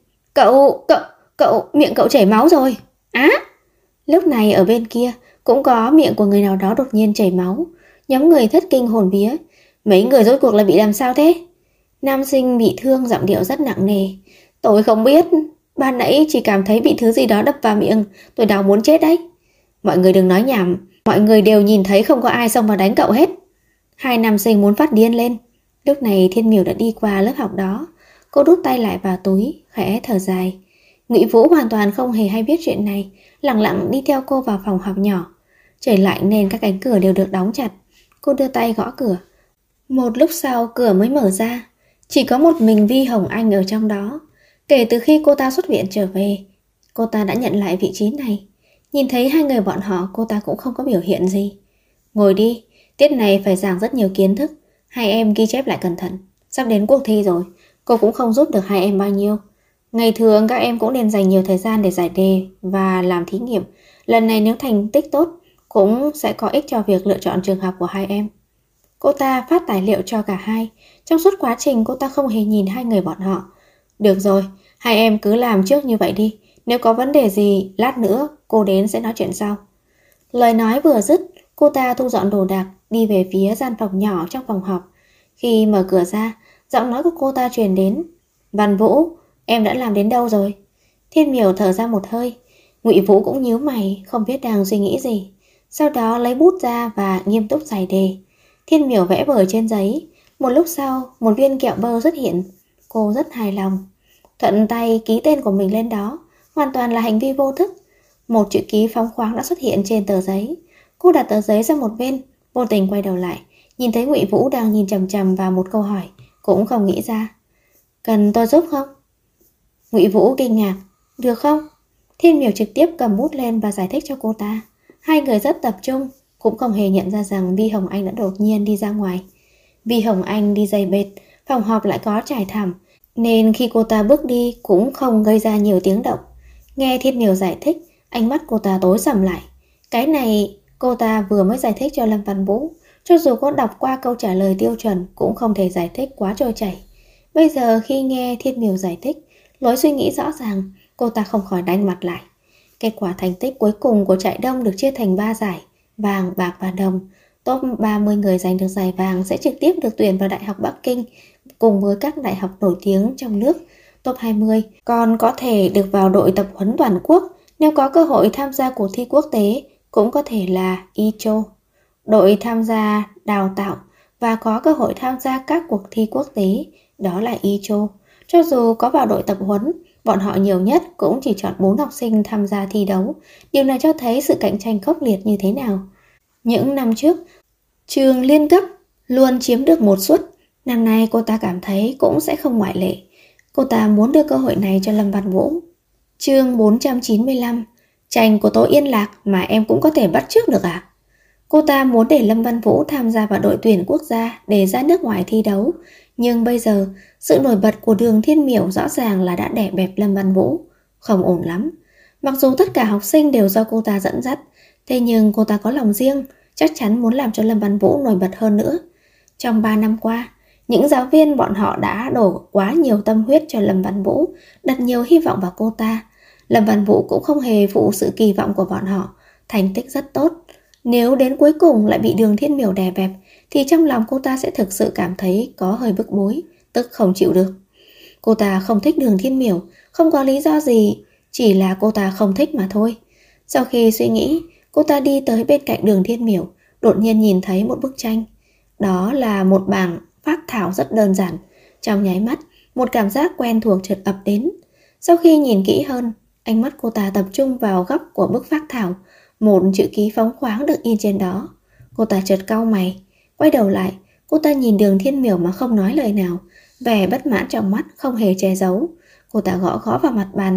Cậu, miệng cậu chảy máu rồi. Á! Lúc này ở bên kia cũng có miệng của người nào đó đột nhiên chảy máu. Nhóm người thất kinh hồn vía. Mấy người rốt cuộc là bị làm sao thế? Nam sinh bị thương giọng điệu rất nặng nề. Tôi không biết, ban nãy chỉ cảm thấy bị thứ gì đó đập vào miệng, tôi đau muốn chết đấy. Mọi người đừng nói nhảm, mọi người đều nhìn thấy không có ai xông vào đánh cậu hết. Hai nam sinh muốn phát điên lên. Lúc này Thiên Miểu đã đi qua lớp học đó. Cô đút tay lại vào túi, khẽ thở dài. Ngụy Vũ hoàn toàn không hề hay biết chuyện này, lặng lặng đi theo cô vào phòng học nhỏ. Trời lạnh nên các cánh cửa đều được đóng chặt. Cô đưa tay gõ cửa. Một lúc sau cửa mới mở ra. Chỉ có một mình Vi Hồng Anh ở trong đó. Kể từ khi cô ta xuất viện trở về, cô ta đã nhận lại vị trí này. Nhìn thấy hai người bọn họ, cô ta cũng không có biểu hiện gì. Ngồi đi, tiết này phải giảng rất nhiều kiến thức. Hai em ghi chép lại cẩn thận. Sắp đến cuộc thi rồi, cô cũng không giúp được hai em bao nhiêu. Ngày thường các em cũng nên dành nhiều thời gian để giải đề và làm thí nghiệm. Lần này nếu thành tích tốt, cũng sẽ có ích cho việc lựa chọn trường học của hai em. Cô ta phát tài liệu cho cả hai. Trong suốt quá trình cô ta không hề nhìn hai người bọn họ. Được rồi, hai em cứ làm trước như vậy đi. Nếu có vấn đề gì, lát nữa cô đến sẽ nói chuyện sau. Lời nói vừa dứt, cô ta thu dọn đồ đạc, đi về phía gian phòng nhỏ trong phòng họp. Khi mở cửa ra, giọng nói của cô ta truyền đến. Văn Vũ, em đã làm đến đâu rồi? Thiên Miểu thở ra một hơi. Ngụy Vũ cũng nhíu mày, không biết đang suy nghĩ gì. Sau đó lấy bút ra và nghiêm túc giải đề. Thiên Miểu vẽ vời trên giấy. Một lúc sau, một viên kẹo bơ xuất hiện. Cô rất hài lòng. Thuận tay ký tên của mình lên đó. Hoàn toàn là hành vi vô thức. Một chữ ký phóng khoáng đã xuất hiện trên tờ giấy. Cô đặt tờ giấy sang một bên, vô tình quay đầu lại, nhìn thấy Ngụy Vũ đang nhìn chằm chằm vào một câu hỏi, cũng không nghĩ ra. Cần tôi giúp không? Ngụy Vũ kinh ngạc. Được không? Thiên Miểu trực tiếp cầm bút lên và giải thích cho cô ta. Hai người rất tập trung, cũng không hề nhận ra rằng Vi Hồng Anh đã đột nhiên đi ra ngoài. Vi Hồng Anh đi giày bệt, phòng họp lại có trải thảm, nên khi cô ta bước đi cũng không gây ra nhiều tiếng động. Nghe Thiên Miểu giải thích, ánh mắt cô ta tối sầm lại. Cái này cô ta vừa mới giải thích cho Lâm Văn Vũ. Cho dù có đọc qua câu trả lời tiêu chuẩn cũng không thể giải thích quá trôi chảy. Bây giờ khi nghe Thiên Miểu giải thích, lối suy nghĩ rõ ràng, cô ta không khỏi đanh mặt lại. Kết quả thành tích cuối cùng của trại đông được chia thành 3 giải, vàng, bạc và đồng. Top 30 người giành được giải vàng sẽ trực tiếp được tuyển vào Đại học Bắc Kinh cùng với các đại học nổi tiếng trong nước. Top 20 còn có thể được vào đội tập huấn toàn quốc nếu có cơ hội tham gia cuộc thi quốc tế, cũng có thể là ICHO. Đội tham gia đào tạo và có cơ hội tham gia các cuộc thi quốc tế, đó là ICHO. Cho dù có vào đội tập huấn, bọn họ nhiều nhất cũng chỉ chọn 4 học sinh tham gia thi đấu. Điều này cho thấy sự cạnh tranh khốc liệt như thế nào. Những năm trước, trường liên cấp luôn chiếm được một suất. Năm nay cô ta cảm thấy cũng sẽ không ngoại lệ. Cô ta muốn đưa cơ hội này cho Lâm Văn Vũ. Chương 495. Tranh của tôi Yên Lạc mà em cũng có thể bắt chước được à? Cô ta muốn để Lâm Văn Vũ tham gia vào đội tuyển quốc gia để ra nước ngoài thi đấu. Nhưng bây giờ, sự nổi bật của Đường Thiên Miểu rõ ràng là đã đè bẹp Lâm Văn Vũ. Không ổn lắm. Mặc dù tất cả học sinh đều do cô ta dẫn dắt, thế nhưng cô ta có lòng riêng, chắc chắn muốn làm cho Lâm Văn Vũ nổi bật hơn nữa. Trong 3 năm qua, những giáo viên bọn họ đã đổ quá nhiều tâm huyết cho Lâm Văn Vũ, đặt nhiều hy vọng vào cô ta. Lâm Văn Vũ cũng không hề phụ sự kỳ vọng của bọn họ, thành tích rất tốt. Nếu đến cuối cùng lại bị Đường Thiên Miểu đè bẹp, thì trong lòng cô ta sẽ thực sự cảm thấy có hơi bức bối, tức không chịu được. Cô ta không thích Đường Thiên Miểu, không có lý do gì, chỉ là cô ta không thích mà thôi. Sau khi suy nghĩ, cô ta đi tới bên cạnh Đường Thiên Miểu, đột nhiên nhìn thấy một bức tranh. Đó là một bảng phác thảo rất đơn giản. Trong nháy mắt, một cảm giác quen thuộc chợt ập đến. Sau khi nhìn kỹ hơn, ánh mắt cô ta tập trung vào góc của bức phác thảo. Một chữ ký phóng khoáng được in trên đó. Cô ta chợt cau mày, quay đầu lại. Cô ta nhìn Đường Thiên Miểu mà không nói lời nào, vẻ bất mãn trong mắt không hề che giấu. Cô ta gõ gõ vào mặt bàn,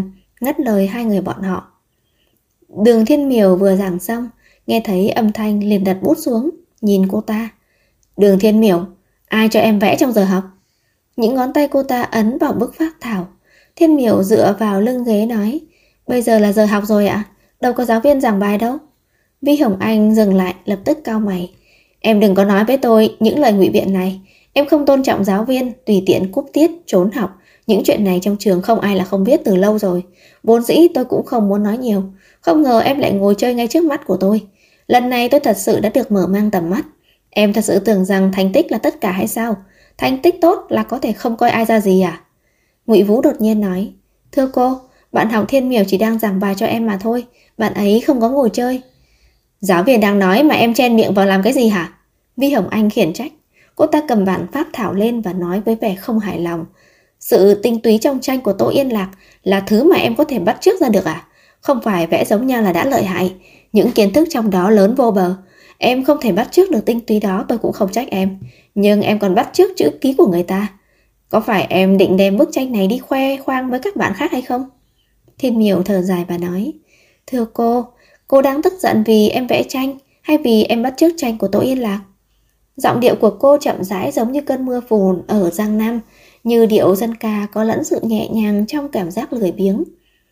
ngắt lời hai người bọn họ. Đường Thiên Miểu vừa giảng xong, nghe thấy âm thanh liền đặt bút xuống, nhìn cô ta. Đường Thiên Miểu, ai cho em vẽ trong giờ học? Những ngón tay cô ta ấn vào bức phác thảo. Thiên Miểu dựa vào lưng ghế nói, bây giờ là giờ học rồi ạ, đâu có giáo viên giảng bài đâu. Vi Hồng Anh dừng lại, lập tức cau mày. Em đừng có nói với tôi những lời ngụy biện này. Em không tôn trọng giáo viên, tùy tiện cúp tiết, trốn học. Những chuyện này trong trường không ai là không biết từ lâu rồi. Vốn dĩ tôi cũng không muốn nói nhiều. Không ngờ em lại ngồi chơi ngay trước mắt của tôi. Lần này tôi thật sự đã được mở mang tầm mắt. Em thật sự tưởng rằng thành tích là tất cả hay sao? Thành tích tốt là có thể không coi ai ra gì à? Ngụy Vũ đột nhiên nói, thưa cô, bạn học Thiên Miểu chỉ đang giảng bài cho em mà thôi. Bạn ấy không có ngồi chơi. Giáo viên đang nói mà em chen miệng vào làm cái gì hả? Vi Hồng Anh khiển trách. Cô ta cầm bản phác thảo lên và nói với vẻ không hài lòng. Sự tinh túy trong tranh của Tô Yên Lạc là thứ mà em có thể bắt chước ra được à? Không phải vẽ giống nhau là đã lợi hại. Những kiến thức trong đó lớn vô bờ. Em không thể bắt chước được tinh túy đó, tôi cũng không trách em. Nhưng em còn bắt chước chữ ký của người ta. Có phải em định đem bức tranh này đi khoe khoang với các bạn khác hay không? Thiên Miểu thở dài và nói, thưa cô đang tức giận vì em vẽ tranh hay vì em bắt chước tranh của Tô Yên Lạc? Giọng điệu của cô chậm rãi giống như cơn mưa phùn ở Giang Nam, như điệu dân ca có lẫn sự nhẹ nhàng trong cảm giác lười biếng.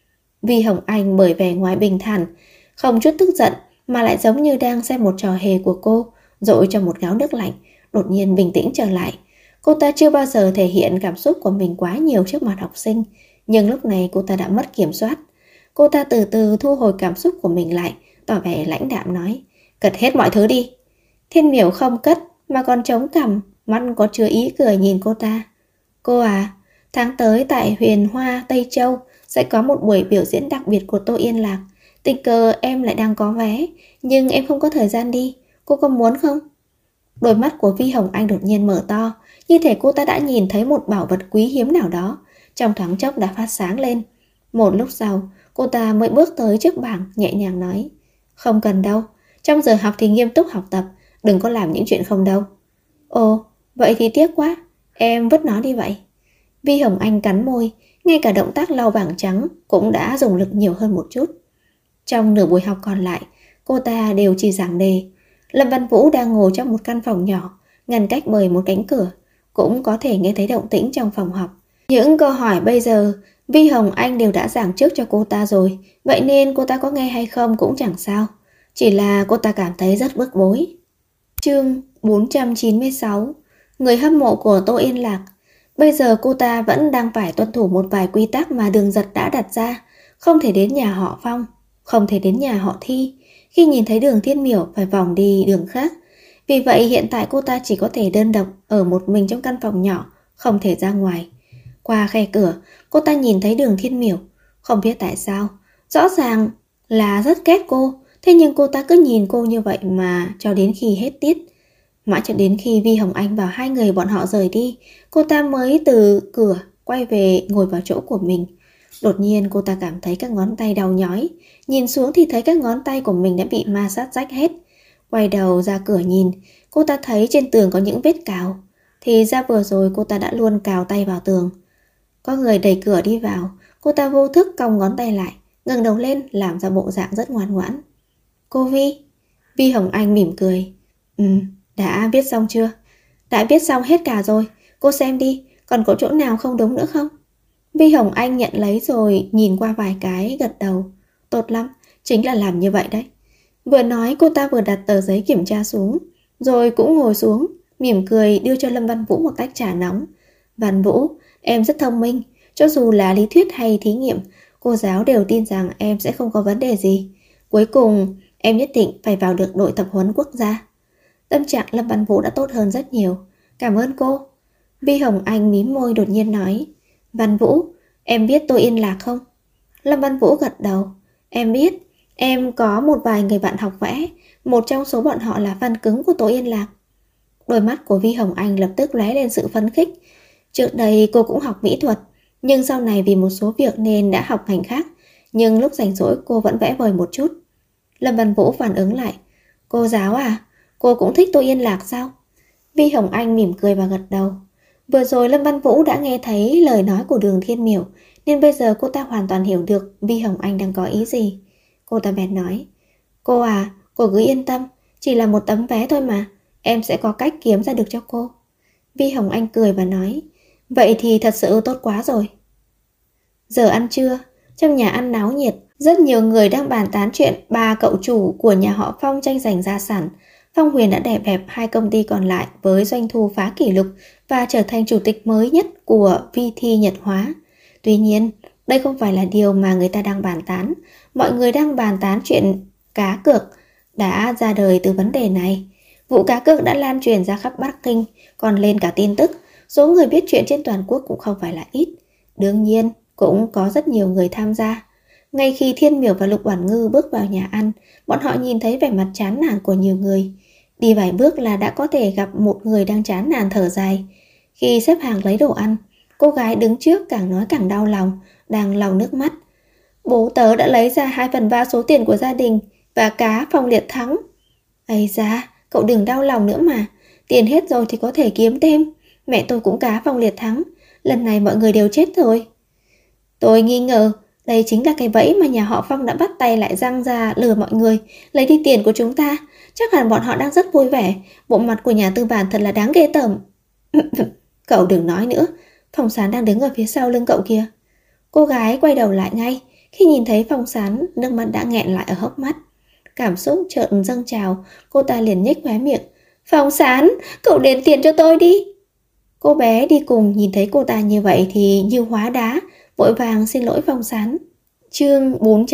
Vi Hồng Anh bởi vẻ ngoài bình thản, không chút tức giận mà lại giống như đang xem một trò hề của cô, dội cho một gáo nước lạnh, đột nhiên bình tĩnh trở lại. Cô ta chưa bao giờ thể hiện cảm xúc của mình quá nhiều trước mặt học sinh, nhưng lúc này cô ta đã mất kiểm soát. Cô ta từ từ thu hồi cảm xúc của mình lại, tỏ vẻ lãnh đạm nói, cất hết mọi thứ đi. Thiên Miểu không cất mà còn chống cằm, mắt có chứa ý cười nhìn cô ta. Cô à, tháng tới tại Huyền Hoa, Tây Châu sẽ có một buổi biểu diễn đặc biệt của Tô Yên Lạc. Tình cờ em lại đang có vé, nhưng em không có thời gian đi. Cô có muốn không? Đôi mắt của Vi Hồng Anh đột nhiên mở to, như thể cô ta đã nhìn thấy một bảo vật quý hiếm nào đó, trong thoáng chốc đã phát sáng lên. Một lúc sau, cô ta mới bước tới trước bảng, nhẹ nhàng nói, không cần đâu, trong giờ học thì nghiêm túc học tập, đừng có làm những chuyện không đâu. Ồ, vậy thì tiếc quá, em vứt nó đi vậy. Vi Hồng Anh cắn môi, ngay cả động tác lau bảng trắng cũng đã dùng lực nhiều hơn một chút. Trong nửa buổi học còn lại, cô ta đều chỉ giảng đề. Lâm Văn Vũ đang ngồi trong một căn phòng nhỏ, ngăn cách bởi một cánh cửa, cũng có thể nghe thấy động tĩnh trong phòng học. Những câu hỏi bây giờ, Vi Hồng Anh đều đã giảng trước cho cô ta rồi, vậy nên cô ta có nghe hay không cũng chẳng sao. Chỉ là cô ta cảm thấy rất bức bối. Chương 496. Người hâm mộ của Tô Yên Lạc. Bây giờ cô ta vẫn đang phải tuân thủ một vài quy tắc mà Đường Giật đã đặt ra. Không thể đến nhà họ Phong, không thể đến nhà họ Thi. Khi nhìn thấy Đường Thiên Miểu phải vòng đi đường khác. Vì vậy hiện tại cô ta chỉ có thể đơn độc ở một mình trong căn phòng nhỏ, không thể ra ngoài. Qua khe cửa, cô ta nhìn thấy Đường Thiên Miểu. Không biết tại sao, rõ ràng là rất ghét cô. Thế nhưng cô ta cứ nhìn cô như vậy mà cho đến khi hết tiết. Mãi cho đến khi Vi Hồng Anh và hai người bọn họ rời đi, cô ta mới từ cửa quay về ngồi vào chỗ của mình. Đột nhiên cô ta cảm thấy các ngón tay đau nhói. Nhìn xuống thì thấy các ngón tay của mình đã bị ma sát rách hết. Quay đầu ra cửa nhìn, cô ta thấy trên tường có những vết cào. Thì ra vừa rồi cô ta đã luôn cào tay vào tường. Có người đẩy cửa đi vào, cô ta vô thức cong ngón tay lại, ngẩng đầu lên làm ra bộ dạng rất ngoan ngoãn. Cô Vi. Vi Hồng Anh mỉm cười. Đã viết xong chưa? Đã viết xong hết cả rồi. Cô xem đi, còn có chỗ nào không đúng nữa không? Vi Hồng Anh nhận lấy rồi nhìn qua vài cái, gật đầu. Tốt lắm, chính là làm như vậy đấy. Vừa nói cô ta vừa đặt tờ giấy kiểm tra xuống, rồi cũng ngồi xuống, mỉm cười đưa cho Lâm Văn Vũ một tách trà nóng. Văn Vũ, em rất thông minh. Cho dù là lý thuyết hay thí nghiệm, cô giáo đều tin rằng em sẽ không có vấn đề gì. Cuối cùng, em nhất định phải vào được đội tập huấn quốc gia. Tâm trạng Lâm Văn Vũ đã tốt hơn rất nhiều. Cảm ơn cô. Vi Hồng Anh mím môi đột nhiên nói. Văn Vũ, em biết Tô Yên Lạc không? Lâm Văn Vũ gật đầu. Em biết, em có một vài người bạn học vẽ. Một trong số bọn họ là fan cứng của Tô Yên Lạc. Đôi mắt của Vi Hồng Anh lập tức lóe lên sự phấn khích. Trước đây cô cũng học mỹ thuật, nhưng sau này vì một số việc nên đã học ngành khác. Nhưng lúc rảnh rỗi cô vẫn vẽ vời một chút. Lâm Văn Vũ phản ứng lại. Cô giáo à, cô cũng thích Tô Yên Lạc sao? Vi Hồng Anh mỉm cười và gật đầu. Vừa rồi Lâm Văn Vũ đã nghe thấy lời nói của Đường Thiên Miểu, nên bây giờ cô ta hoàn toàn hiểu được Vi Hồng Anh đang có ý gì. Cô ta bèn nói, cô à, cô cứ yên tâm, chỉ là một tấm vé thôi mà, em sẽ có cách kiếm ra được cho cô. Vi Hồng Anh cười và nói, vậy thì thật sự tốt quá rồi. Giờ ăn trưa, trong nhà ăn náo nhiệt, rất nhiều người đang bàn tán chuyện ba cậu chủ của nhà họ Phong tranh giành gia sản. Phong Huyền đã đè bẹp hai công ty còn lại với doanh thu phá kỷ lục và trở thành chủ tịch mới nhất của VT Nhật Hóa. Tuy nhiên, đây không phải là điều mà người ta đang bàn tán. Mọi người đang bàn tán chuyện cá cược đã ra đời từ vấn đề này. Vụ cá cược đã lan truyền ra khắp Bắc Kinh, còn lên cả tin tức. Số người biết chuyện trên toàn quốc cũng không phải là ít. Đương nhiên, cũng có rất nhiều người tham gia. Ngay khi Thiên Miểu và Lục Oản Ngư bước vào nhà ăn, bọn họ nhìn thấy vẻ mặt chán nản của nhiều người. Đi vài bước là đã có thể gặp một người đang chán nản thở dài. Khi xếp hàng lấy đồ ăn, cô gái đứng trước càng nói càng đau lòng, đang lau nước mắt. Bố tớ đã lấy ra 2/3 số tiền của gia đình và cá Phong Liệt thắng. Ây da, cậu đừng đau lòng nữa mà. Tiền hết rồi thì có thể kiếm thêm. Mẹ tôi cũng cá Phong Liệt thắng. Lần này mọi người đều chết rồi. Tôi nghi ngờ đây chính là cái bẫy mà nhà họ Phong đã bắt tay lại răng ra lừa mọi người, lấy đi tiền của chúng ta. Chắc hẳn bọn họ đang rất vui vẻ. Bộ mặt của nhà tư bản thật là đáng ghê tởm. Cậu đừng nói nữa. Phong Sán đang đứng ở phía sau lưng cậu kìa. Cô gái quay đầu lại ngay. Khi nhìn thấy Phong Sán, nước mắt đã nghẹn lại ở hốc mắt. Cảm xúc chợt dâng trào, cô ta liền nhếch khóe miệng. Phong Sán, cậu đền tiền cho tôi đi. Cô bé đi cùng nhìn thấy cô ta như vậy thì như hóa đá, vội vàng xin lỗi Phong Sán. Chương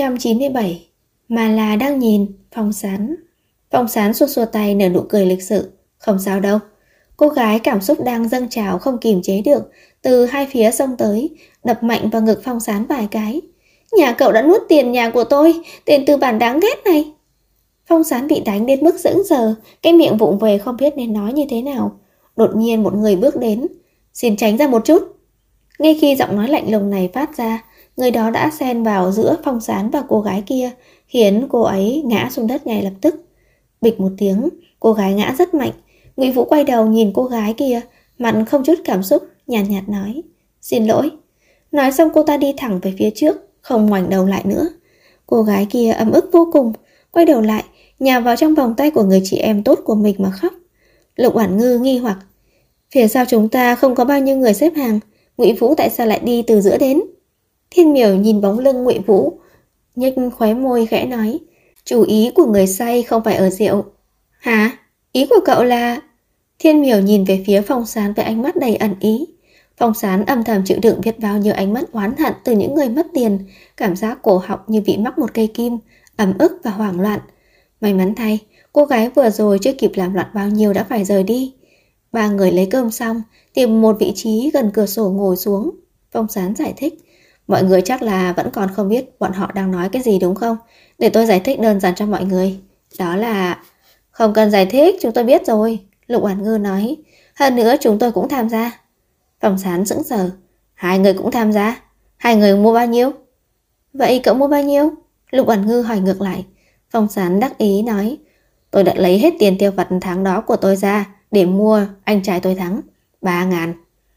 497. Mà là đang nhìn Phong Sán. Phong Sán xua xua tay nở nụ cười lịch sự. Không sao đâu. Cô gái cảm xúc đang dâng trào không kìm chế được, từ hai phía xông tới, đập mạnh vào ngực Phong Sán vài cái. Nhà cậu đã nuốt tiền nhà của tôi, tiền tư bản đáng ghét này. Phong Sán bị đánh đến mức sững sờ, cái miệng vụng về không biết nên nói như thế nào. Đột nhiên một người bước đến. Xin tránh ra một chút. Ngay khi giọng nói lạnh lùng này phát ra, người đó đã xen vào giữa Phong Sán và cô gái kia, khiến cô ấy ngã xuống đất ngay lập tức. Bịch một tiếng, cô gái ngã rất mạnh. Ngụy Vũ quay đầu nhìn cô gái kia, mặt không chút cảm xúc, nhàn nhạt nói, xin lỗi. Nói xong cô ta đi thẳng về phía trước, không ngoảnh đầu lại nữa. Cô gái kia ấm ức vô cùng, quay đầu lại, nhào vào trong vòng tay của người chị em tốt của mình mà khóc. Lục Oản Ngư nghi hoặc, phía sau chúng ta không có bao nhiêu người xếp hàng, Ngụy Vũ tại sao lại đi từ giữa đến? Thiên Miểu nhìn bóng lưng Ngụy Vũ, nhếch khóe môi khẽ nói, chủ ý của người say không phải ở rượu. Hả? Ý của cậu là... Thiên Miểu nhìn về phía Phong Sán với ánh mắt đầy ẩn ý. Phong Sán âm thầm chịu đựng biết bao nhiêu ánh mắt oán hận từ những người mất tiền, cảm giác cổ họng như bị mắc một cây kim, ấm ức và hoảng loạn. May mắn thay, cô gái vừa rồi chưa kịp làm loạn bao nhiêu đã phải rời đi. Ba người lấy cơm xong, tìm một vị trí gần cửa sổ ngồi xuống. Phong Sán giải thích, mọi người chắc là vẫn còn không biết bọn họ đang nói cái gì đúng không? Để tôi giải thích đơn giản cho mọi người. Đó là... Không cần giải thích, chúng tôi biết rồi. Lục Oản Ngư nói, hơn nữa chúng tôi cũng tham gia. Phong Sán sững sờ, hai người cũng tham gia? Hai người mua bao nhiêu? Vậy cậu mua bao nhiêu? Lục Oản Ngư hỏi ngược lại. Phong Sán đắc ý nói, tôi đã lấy hết tiền tiêu vặt tháng đó của tôi ra để mua anh trai tôi thắng, 3.000.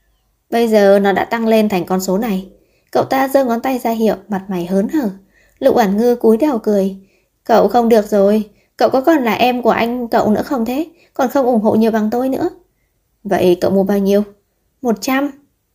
Bây giờ nó đã tăng lên thành con số này. Cậu ta giơ ngón tay ra hiệu, mặt mày hớn hở. Lục Oản Ngư cúi đầu cười, cậu không được rồi. Cậu có còn là em của anh cậu nữa không thế? Còn không ủng hộ nhiều bằng tôi nữa. Vậy cậu mua bao nhiêu? 100.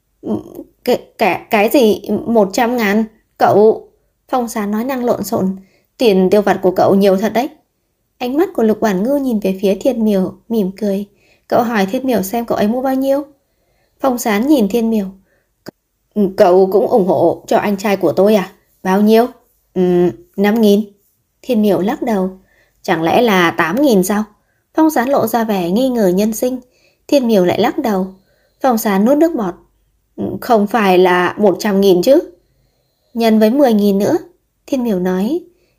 Cái gì 100.000? Cậu... Phong Sán nói năng lộn xộn. Tiền tiêu vặt của cậu nhiều thật đấy. Ánh mắt của Lục Oản Ngư nhìn về phía Thiên Miểu, mỉm cười. Cậu hỏi Thiên Miểu xem cậu ấy mua bao nhiêu. Phong Sán nhìn Thiên Miểu. Cậu cũng ủng hộ cho anh trai của tôi à? Bao nhiêu? 5.000. Thiên Miểu lắc đầu. Chẳng lẽ là 8.000 sao? Phong Sán lộ ra vẻ nghi ngờ nhân sinh. Thiên Miểu lại lắc đầu. Phong Sán nuốt nước bọt. Không phải là 100.000 chứ? Nhân với 10.000 nữa. Thiên Miểu nói.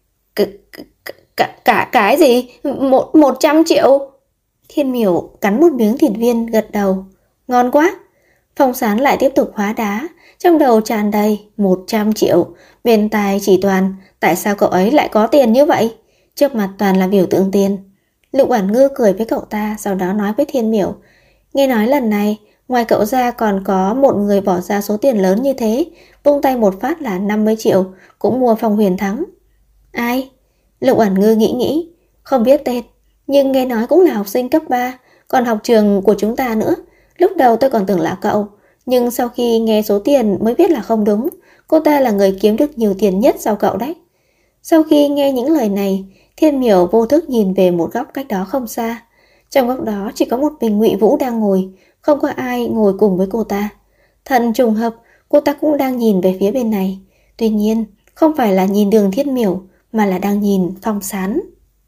Cái gì? 100 triệu? Thiên Miểu cắn một miếng thịt viên, gật đầu. Ngon quá. Phong Sán lại tiếp tục hóa đá. Trong đầu tràn đầy 100 triệu. Bên tai chỉ toàn, tại sao cậu ấy lại có tiền như vậy? Trước mặt toàn là biểu tượng tiền. Lục Oản Ngư cười với cậu ta, sau đó nói với Thiên Miểu, nghe nói lần này Ngoài cậu ra còn có một người bỏ ra số tiền lớn như thế, vung tay một phát là 50 triệu, cũng mua Phong Huyền thắng. Ai? Lục Ẩn Ngư nghĩ, không biết tên, nhưng nghe nói cũng là học sinh cấp 3, còn học trường của chúng ta nữa. Lúc đầu tôi còn tưởng là cậu, nhưng sau khi nghe số tiền mới biết là không đúng. Cô ta là người kiếm được nhiều tiền nhất sau cậu đấy. Sau khi nghe những lời này, Thiên Miểu vô thức nhìn về một góc cách đó không xa. Trong góc đó chỉ có một mình Ngụy Vũ đang ngồi, không có ai ngồi cùng với cô ta. Thật trùng hợp, cô ta cũng đang nhìn về phía bên này. Tuy nhiên, không phải là nhìn Đường Thiên Miểu, mà là đang nhìn Phong Sán.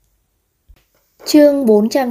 Chương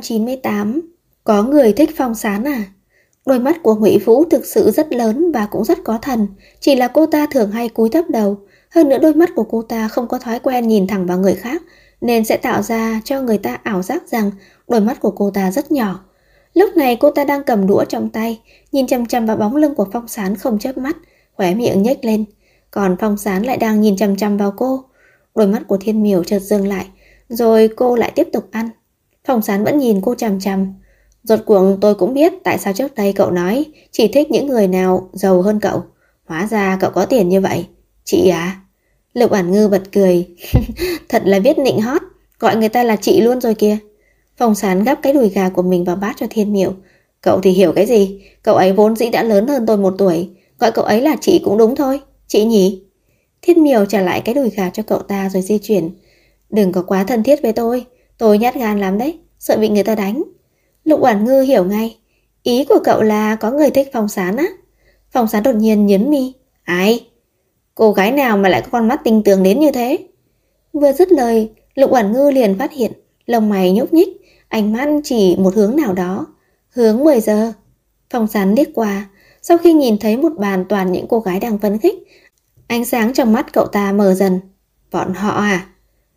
498. Có người thích Phong Sán à? Đôi mắt của Ngụy Vũ thực sự rất lớn và cũng rất có thần, chỉ là cô ta thường hay cúi thấp đầu. Hơn nữa đôi mắt của cô ta không có thói quen nhìn thẳng vào người khác, nên sẽ tạo ra cho người ta ảo giác rằng đôi mắt của cô ta rất nhỏ. Lúc này cô ta đang cầm đũa trong tay, nhìn chằm chằm vào bóng lưng của Phong Sán không chớp mắt, khóe miệng nhếch lên. Còn Phong Sán lại đang nhìn chằm chằm vào cô. Đôi mắt của Thiên Miểu chợt dừng lại, rồi cô lại tiếp tục ăn. Phong Sán vẫn nhìn cô chằm chằm. Rốt cuộc tôi cũng biết tại sao trước đây cậu nói chỉ thích những người nào giàu hơn cậu. Hóa ra cậu có tiền như vậy. Chị à? Lục Ẩn Ngư bật cười. Thật là biết nịnh hót, gọi người ta là chị luôn rồi kìa. Phong Sán gắp cái đùi gà của mình vào bát cho Thiên Miểu. Cậu thì hiểu cái gì, cậu ấy vốn dĩ đã lớn hơn tôi 1 tuổi, gọi cậu ấy là chị cũng đúng thôi. Chị nhỉ? Thiên Miểu trả lại cái đùi gà cho cậu ta rồi di chuyển. Đừng có quá thân thiết với tôi nhát gan lắm đấy, sợ bị người ta đánh. Lục Ẩn Ngư hiểu ngay. Ý của cậu là có người thích Phong Sán á? Phong Sán đột nhiên nhấn mi. Ai? Cô gái nào mà lại có con mắt tinh tường đến như thế? Vừa dứt lời, Lục Ẩn Ngư liền phát hiện, lông mày nhúc nhích, ánh mắt chỉ một hướng nào đó. Hướng 10 giờ. Phong Sán liếc qua, sau khi nhìn thấy một bàn toàn những cô gái đang phấn khích, ánh sáng trong mắt cậu ta mờ dần. Bọn họ à?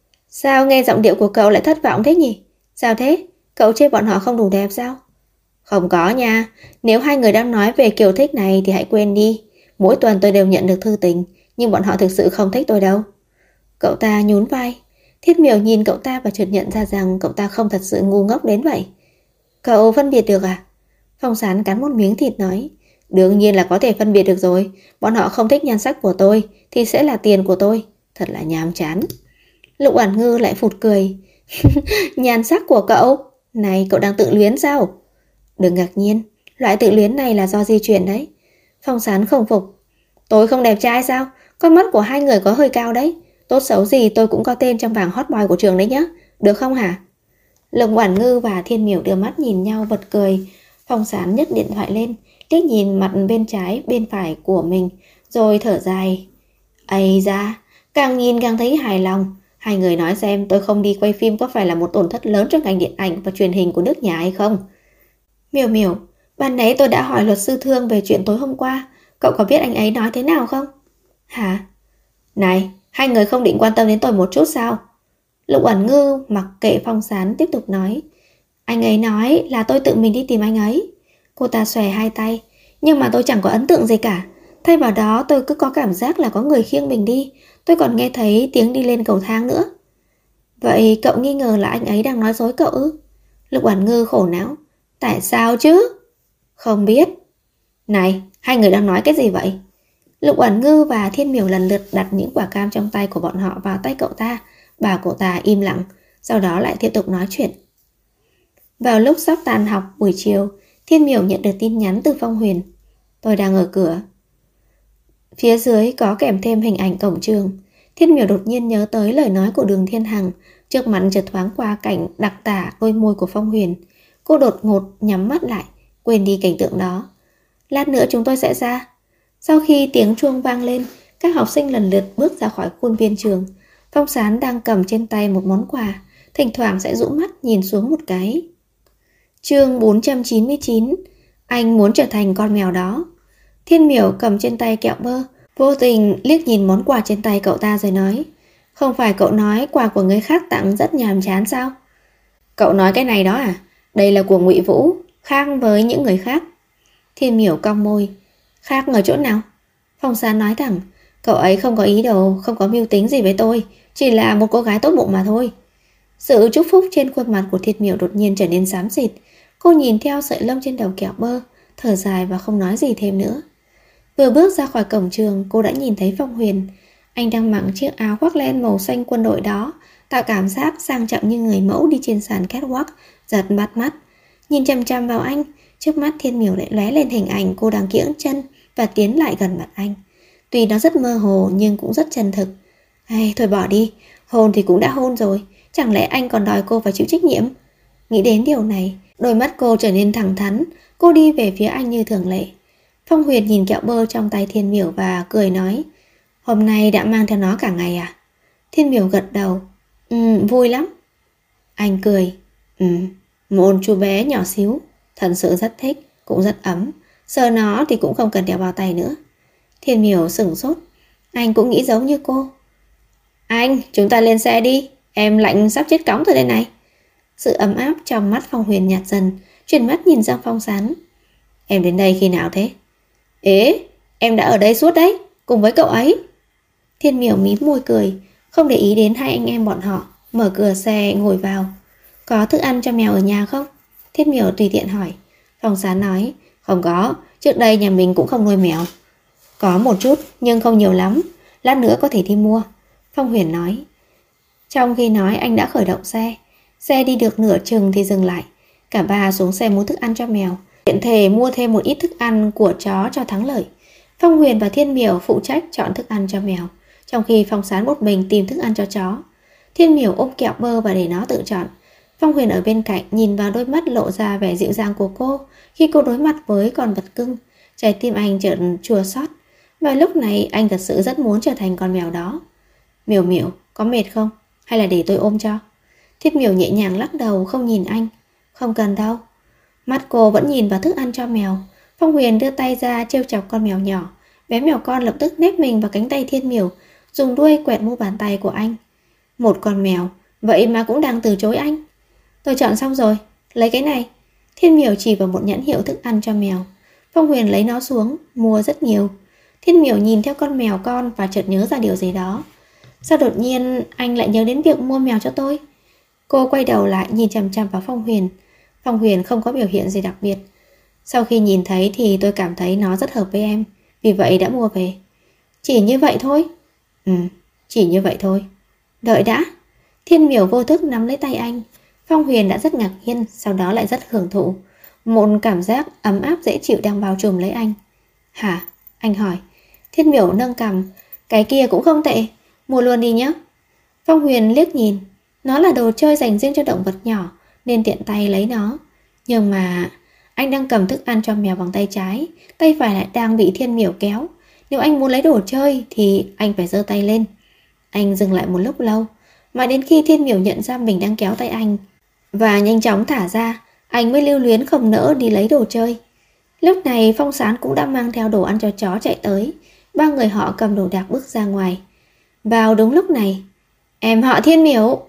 Sao nghe giọng điệu của cậu lại thất vọng thế nhỉ? Sao thế? Cậu chê bọn họ không đủ đẹp sao? Không có nha. Nếu hai người đang nói về kiểu thích này thì hãy quên đi. Mỗi tuần tôi đều nhận được thư tình, nhưng bọn họ thực sự không thích tôi đâu. Cậu ta nhún vai. Thiết Miểu nhìn cậu ta và chợt nhận ra rằng cậu ta không thật sự ngu ngốc đến vậy. Cậu phân biệt được à? Phong Sán cắn một miếng thịt nói. Đương nhiên là có thể phân biệt được rồi. Bọn họ không thích nhan sắc của tôi thì sẽ là tiền của tôi. Thật là nhàm chán. Lục Ẩn Ngư lại phụt cười. Nhan sắc của cậu? Này, cậu đang tự luyến sao? Đừng ngạc nhiên, loại tự luyến này là do di truyền đấy. Phong Sán không phục. Tôi không đẹp trai sao? Con mắt của hai người có hơi cao đấy. Tốt xấu gì tôi cũng có tên trong bảng hot boy của trường đấy nhá. Được không hả? Lục Ẩn Ngư và Thiên Miểu đưa mắt nhìn nhau bật cười. Phong Sán nhấc điện thoại lên, liếc nhìn mặt bên trái bên phải của mình, rồi thở dài. Ây da, càng nhìn càng thấy hài lòng. Hai người nói xem tôi không đi quay phim có phải là một tổn thất lớn cho ngành điện ảnh và truyền hình của nước nhà hay không? Miểu Miểu, ban nãy tôi đã hỏi luật sư Thương về chuyện tối hôm qua. Cậu có biết anh ấy nói thế nào không? Hả? Này, hai người không định quan tâm đến tôi một chút sao? Lục Ẩn Ngư mặc kệ Phong Sán tiếp tục nói. Anh ấy nói là tôi tự mình đi tìm anh ấy. Cô ta xòe hai tay. Nhưng mà tôi chẳng có ấn tượng gì cả. Thay vào đó tôi cứ có cảm giác là có người khiêng mình đi. Tôi còn nghe thấy tiếng đi lên cầu thang nữa. Vậy cậu nghi ngờ là anh ấy đang nói dối cậu ư? Lục Ẩn Ngư khổ não. Tại sao chứ? Không biết. Này, hai người đang nói cái gì vậy? Lục Ẩn Ngư và Thiên Miểu lần lượt đặt những quả cam trong tay của bọn họ vào tay cậu ta. Bảo cậu ta im lặng, sau đó lại tiếp tục nói chuyện. Vào lúc sắp tan học buổi chiều, Thiên Miểu nhận được tin nhắn từ Phong Huyền. Tôi đang ở cửa. Phía dưới có kèm thêm hình ảnh cổng trường. Thiên Miểu đột nhiên nhớ tới lời nói của Đường Thiên Hằng, trước mặt chợt thoáng qua cảnh đặc tả đôi môi của Phong Huyền. Cô đột ngột nhắm mắt lại, quên đi cảnh tượng đó. Lát nữa chúng tôi sẽ ra. Sau khi tiếng chuông vang lên, các học sinh lần lượt bước ra khỏi khuôn viên trường. Phong Sán đang cầm trên tay một món quà, thỉnh thoảng sẽ dụ mắt nhìn xuống một cái. Chương 499. Anh muốn trở thành con mèo đó. Thiên Miểu cầm trên tay kẹo bơ, vô tình liếc nhìn món quà trên tay cậu ta rồi nói. Không phải cậu nói quà của người khác tặng rất nhàm chán sao? Cậu nói cái này đó à? Đây là của Ngụy Vũ, khác với những người khác. Thiên Miểu cong môi. Khác ở chỗ nào? Phong Sán nói thẳng. Cậu ấy không có ý đồ, không có mưu tính gì với tôi, chỉ là một cô gái tốt bụng mà thôi. Sự chúc phúc trên khuôn mặt của Thiên Miểu đột nhiên trở nên xám xịt. Cô nhìn theo sợi lông trên đầu kẹo bơ, thở dài và không nói gì thêm nữa. Vừa bước ra khỏi cổng trường, cô đã nhìn thấy Phong Huyền. Anh đang mặc chiếc áo khoác len màu xanh quân đội đó, tạo cảm giác sang trọng như người mẫu đi trên sàn catwalk, giật bắt mắt. Nhìn chằm chằm vào anh, trước mắt Thiên Miểu lại lóe lên hình ảnh cô đang kiễng chân và tiến lại gần mặt anh. Tuy nó rất mơ hồ nhưng cũng rất chân thực. Thôi bỏ đi, hôn thì cũng đã hôn rồi, chẳng lẽ anh còn đòi cô phải chịu trách nhiệm? Nghĩ đến điều này, đôi mắt cô trở nên thẳng thắn. Cô đi về phía anh như thường lệ. Phong Huyền nhìn kẹo bơ trong tay Thiên Miểu và cười nói, hôm nay đã mang theo nó cả ngày à? Thiên Miểu gật đầu, vui lắm. Anh cười, một chú bé nhỏ xíu, thật sự rất thích, cũng rất ấm. Sờ nó thì cũng không cần đeo bao tay nữa. Thiên Miểu sửng sốt, anh cũng nghĩ giống như cô. Anh, chúng ta lên xe đi, em lạnh sắp chết cóng rồi đây này. Sự ấm áp trong mắt Phong Huyền nhạt dần, chuyển mắt nhìn sang Phong Sán. Em đến đây khi nào thế? Em đã ở đây suốt đấy, cùng với cậu ấy. Thiên Miểu mím môi cười, không để ý đến hai anh em bọn họ, mở cửa xe ngồi vào. Có thức ăn cho mèo ở nhà không? Thiên Miểu tùy tiện hỏi. Phong Sán nói, không có, trước đây nhà mình cũng không nuôi mèo. Có một chút nhưng không nhiều lắm, lát nữa có thể đi mua. Phong Huyền nói. Trong khi nói anh đã khởi động xe. Xe đi được nửa chừng thì dừng lại. Cả ba xuống xe mua thức ăn cho mèo, tiện thể mua thêm một ít thức ăn của chó cho thắng lợi. Phong Huyền và Thiên Miểu phụ trách chọn thức ăn cho mèo, trong khi Phong Sán một mình tìm thức ăn cho chó. Thiên Miểu ôm kẹo bơ và để nó tự chọn. Phong Huyền ở bên cạnh nhìn vào đôi mắt lộ ra vẻ dịu dàng của cô khi cô đối mặt với con vật cưng. Trái tim anh chợt chua xót. Và lúc này anh thật sự rất muốn trở thành con mèo đó. Miểu Miểu, có mệt không? Hay là để tôi ôm cho? Thiên Miểu nhẹ nhàng lắc đầu không nhìn anh. Không cần đâu. Mắt cô vẫn nhìn vào thức ăn cho mèo. Phong Huyền đưa tay ra trêu chọc con mèo nhỏ. Bé mèo con lập tức nép mình vào cánh tay Thiên Miểu, dùng đuôi quẹt mu bàn tay của anh. Một con mèo, vậy mà cũng đang từ chối anh. Tôi chọn xong rồi, lấy cái này. Thiên Miểu chỉ vào một nhãn hiệu thức ăn cho mèo. Phong Huyền lấy nó xuống, mua rất nhiều. Thiên Miểu nhìn theo con mèo con và chợt nhớ ra điều gì đó. Sao đột nhiên anh lại nhớ đến việc mua mèo cho tôi? Cô quay đầu lại nhìn chằm chằm vào Phong Huyền. Phong Huyền không có biểu hiện gì đặc biệt. Sau khi nhìn thấy thì tôi cảm thấy nó rất hợp với em, vì vậy đã mua về. Chỉ như vậy thôi? Chỉ như vậy thôi. Đợi đã. Thiên Miểu vô thức nắm lấy tay anh. Phong Huyền đã rất ngạc nhiên, sau đó lại rất hưởng thụ. Một cảm giác ấm áp dễ chịu đang bao trùm lấy anh. Hả? Anh hỏi. Thiên Miểu nâng cằm. Cái kia cũng không tệ, mua luôn đi nhé. Phong Huyền liếc nhìn. Nó là đồ chơi dành riêng cho động vật nhỏ, nên tiện tay lấy nó. Nhưng mà anh đang cầm thức ăn cho mèo bằng tay trái, tay phải lại đang bị Thiên Miểu kéo. Nếu anh muốn lấy đồ chơi thì anh phải giơ tay lên. Anh dừng lại một lúc lâu, mãi đến khi Thiên Miểu nhận ra mình đang kéo tay anh và nhanh chóng thả ra, anh mới lưu luyến không nỡ đi lấy đồ chơi. Lúc này Phong Sán cũng đã mang theo đồ ăn cho chó chạy tới. Ba người họ cầm đồ đạc bước ra ngoài. Vào đúng lúc này, em họ Thiên Miểu.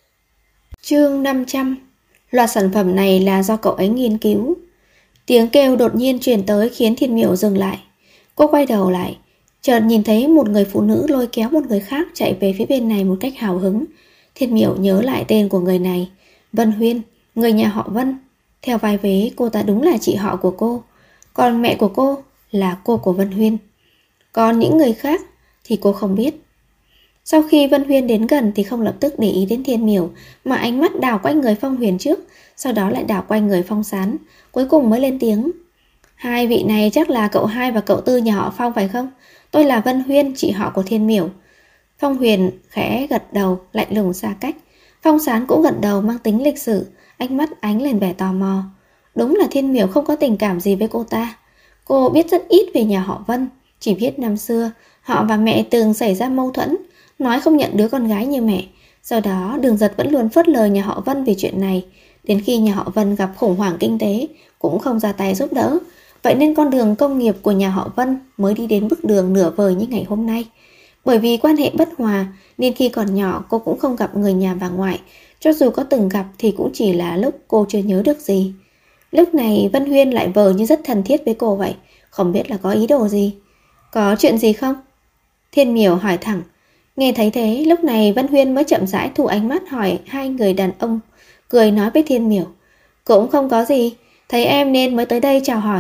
Chương 500. Loạt sản phẩm này là do cậu ấy nghiên cứu. Tiếng kêu đột nhiên truyền tới khiến Thiên Miểu dừng lại. Cô quay đầu lại, chợt nhìn thấy một người phụ nữ lôi kéo một người khác chạy về phía bên này một cách hào hứng. Thiên Miểu nhớ lại tên của người này, Vân Huyên, người nhà họ Vân. Theo vai vế, cô ta đúng là chị họ của cô, còn mẹ của cô là cô của Vân Huyên. Còn những người khác thì cô không biết. Sau khi Vân Huyên đến gần thì không lập tức để ý đến Thiên Miểu, mà ánh mắt đảo quanh người Phong Huyền trước, sau đó lại đảo quanh người Phong Sán, cuối cùng mới lên tiếng. Hai vị này chắc là cậu hai và cậu tư nhà họ Phong phải không? Tôi là Vân Huyên, chị họ của Thiên Miểu. Phong Huyền khẽ gật đầu, lạnh lùng xa cách. Phong Sán cũng gật đầu mang tính lịch sự, ánh mắt ánh lên vẻ tò mò. Đúng là Thiên Miểu không có tình cảm gì với cô ta. Cô biết rất ít về nhà họ Vân, chỉ biết năm xưa họ và mẹ từng xảy ra mâu thuẫn, nói không nhận đứa con gái như mẹ. Sau đó Đường Giật vẫn luôn phớt lờ nhà họ Vân vì chuyện này. Đến khi nhà họ Vân gặp khủng hoảng kinh tế cũng không ra tay giúp đỡ. Vậy nên con đường công nghiệp của nhà họ Vân mới đi đến bước đường nửa vời như ngày hôm nay. Bởi vì quan hệ bất hòa nên khi còn nhỏ cô cũng không gặp người nhà bà ngoại. Cho dù có từng gặp thì cũng chỉ là lúc cô chưa nhớ được gì. Lúc này Vân Huyên lại vờ như rất thân thiết với cô vậy, không biết là có ý đồ gì. Có chuyện gì không? Thiên Miểu hỏi thẳng. Nghe thấy thế, lúc này Vân Huyên mới chậm rãi thu ánh mắt hỏi hai người đàn ông, cười nói với Thiên Miểu. Cũng không có gì, thấy em nên mới tới đây chào hỏi.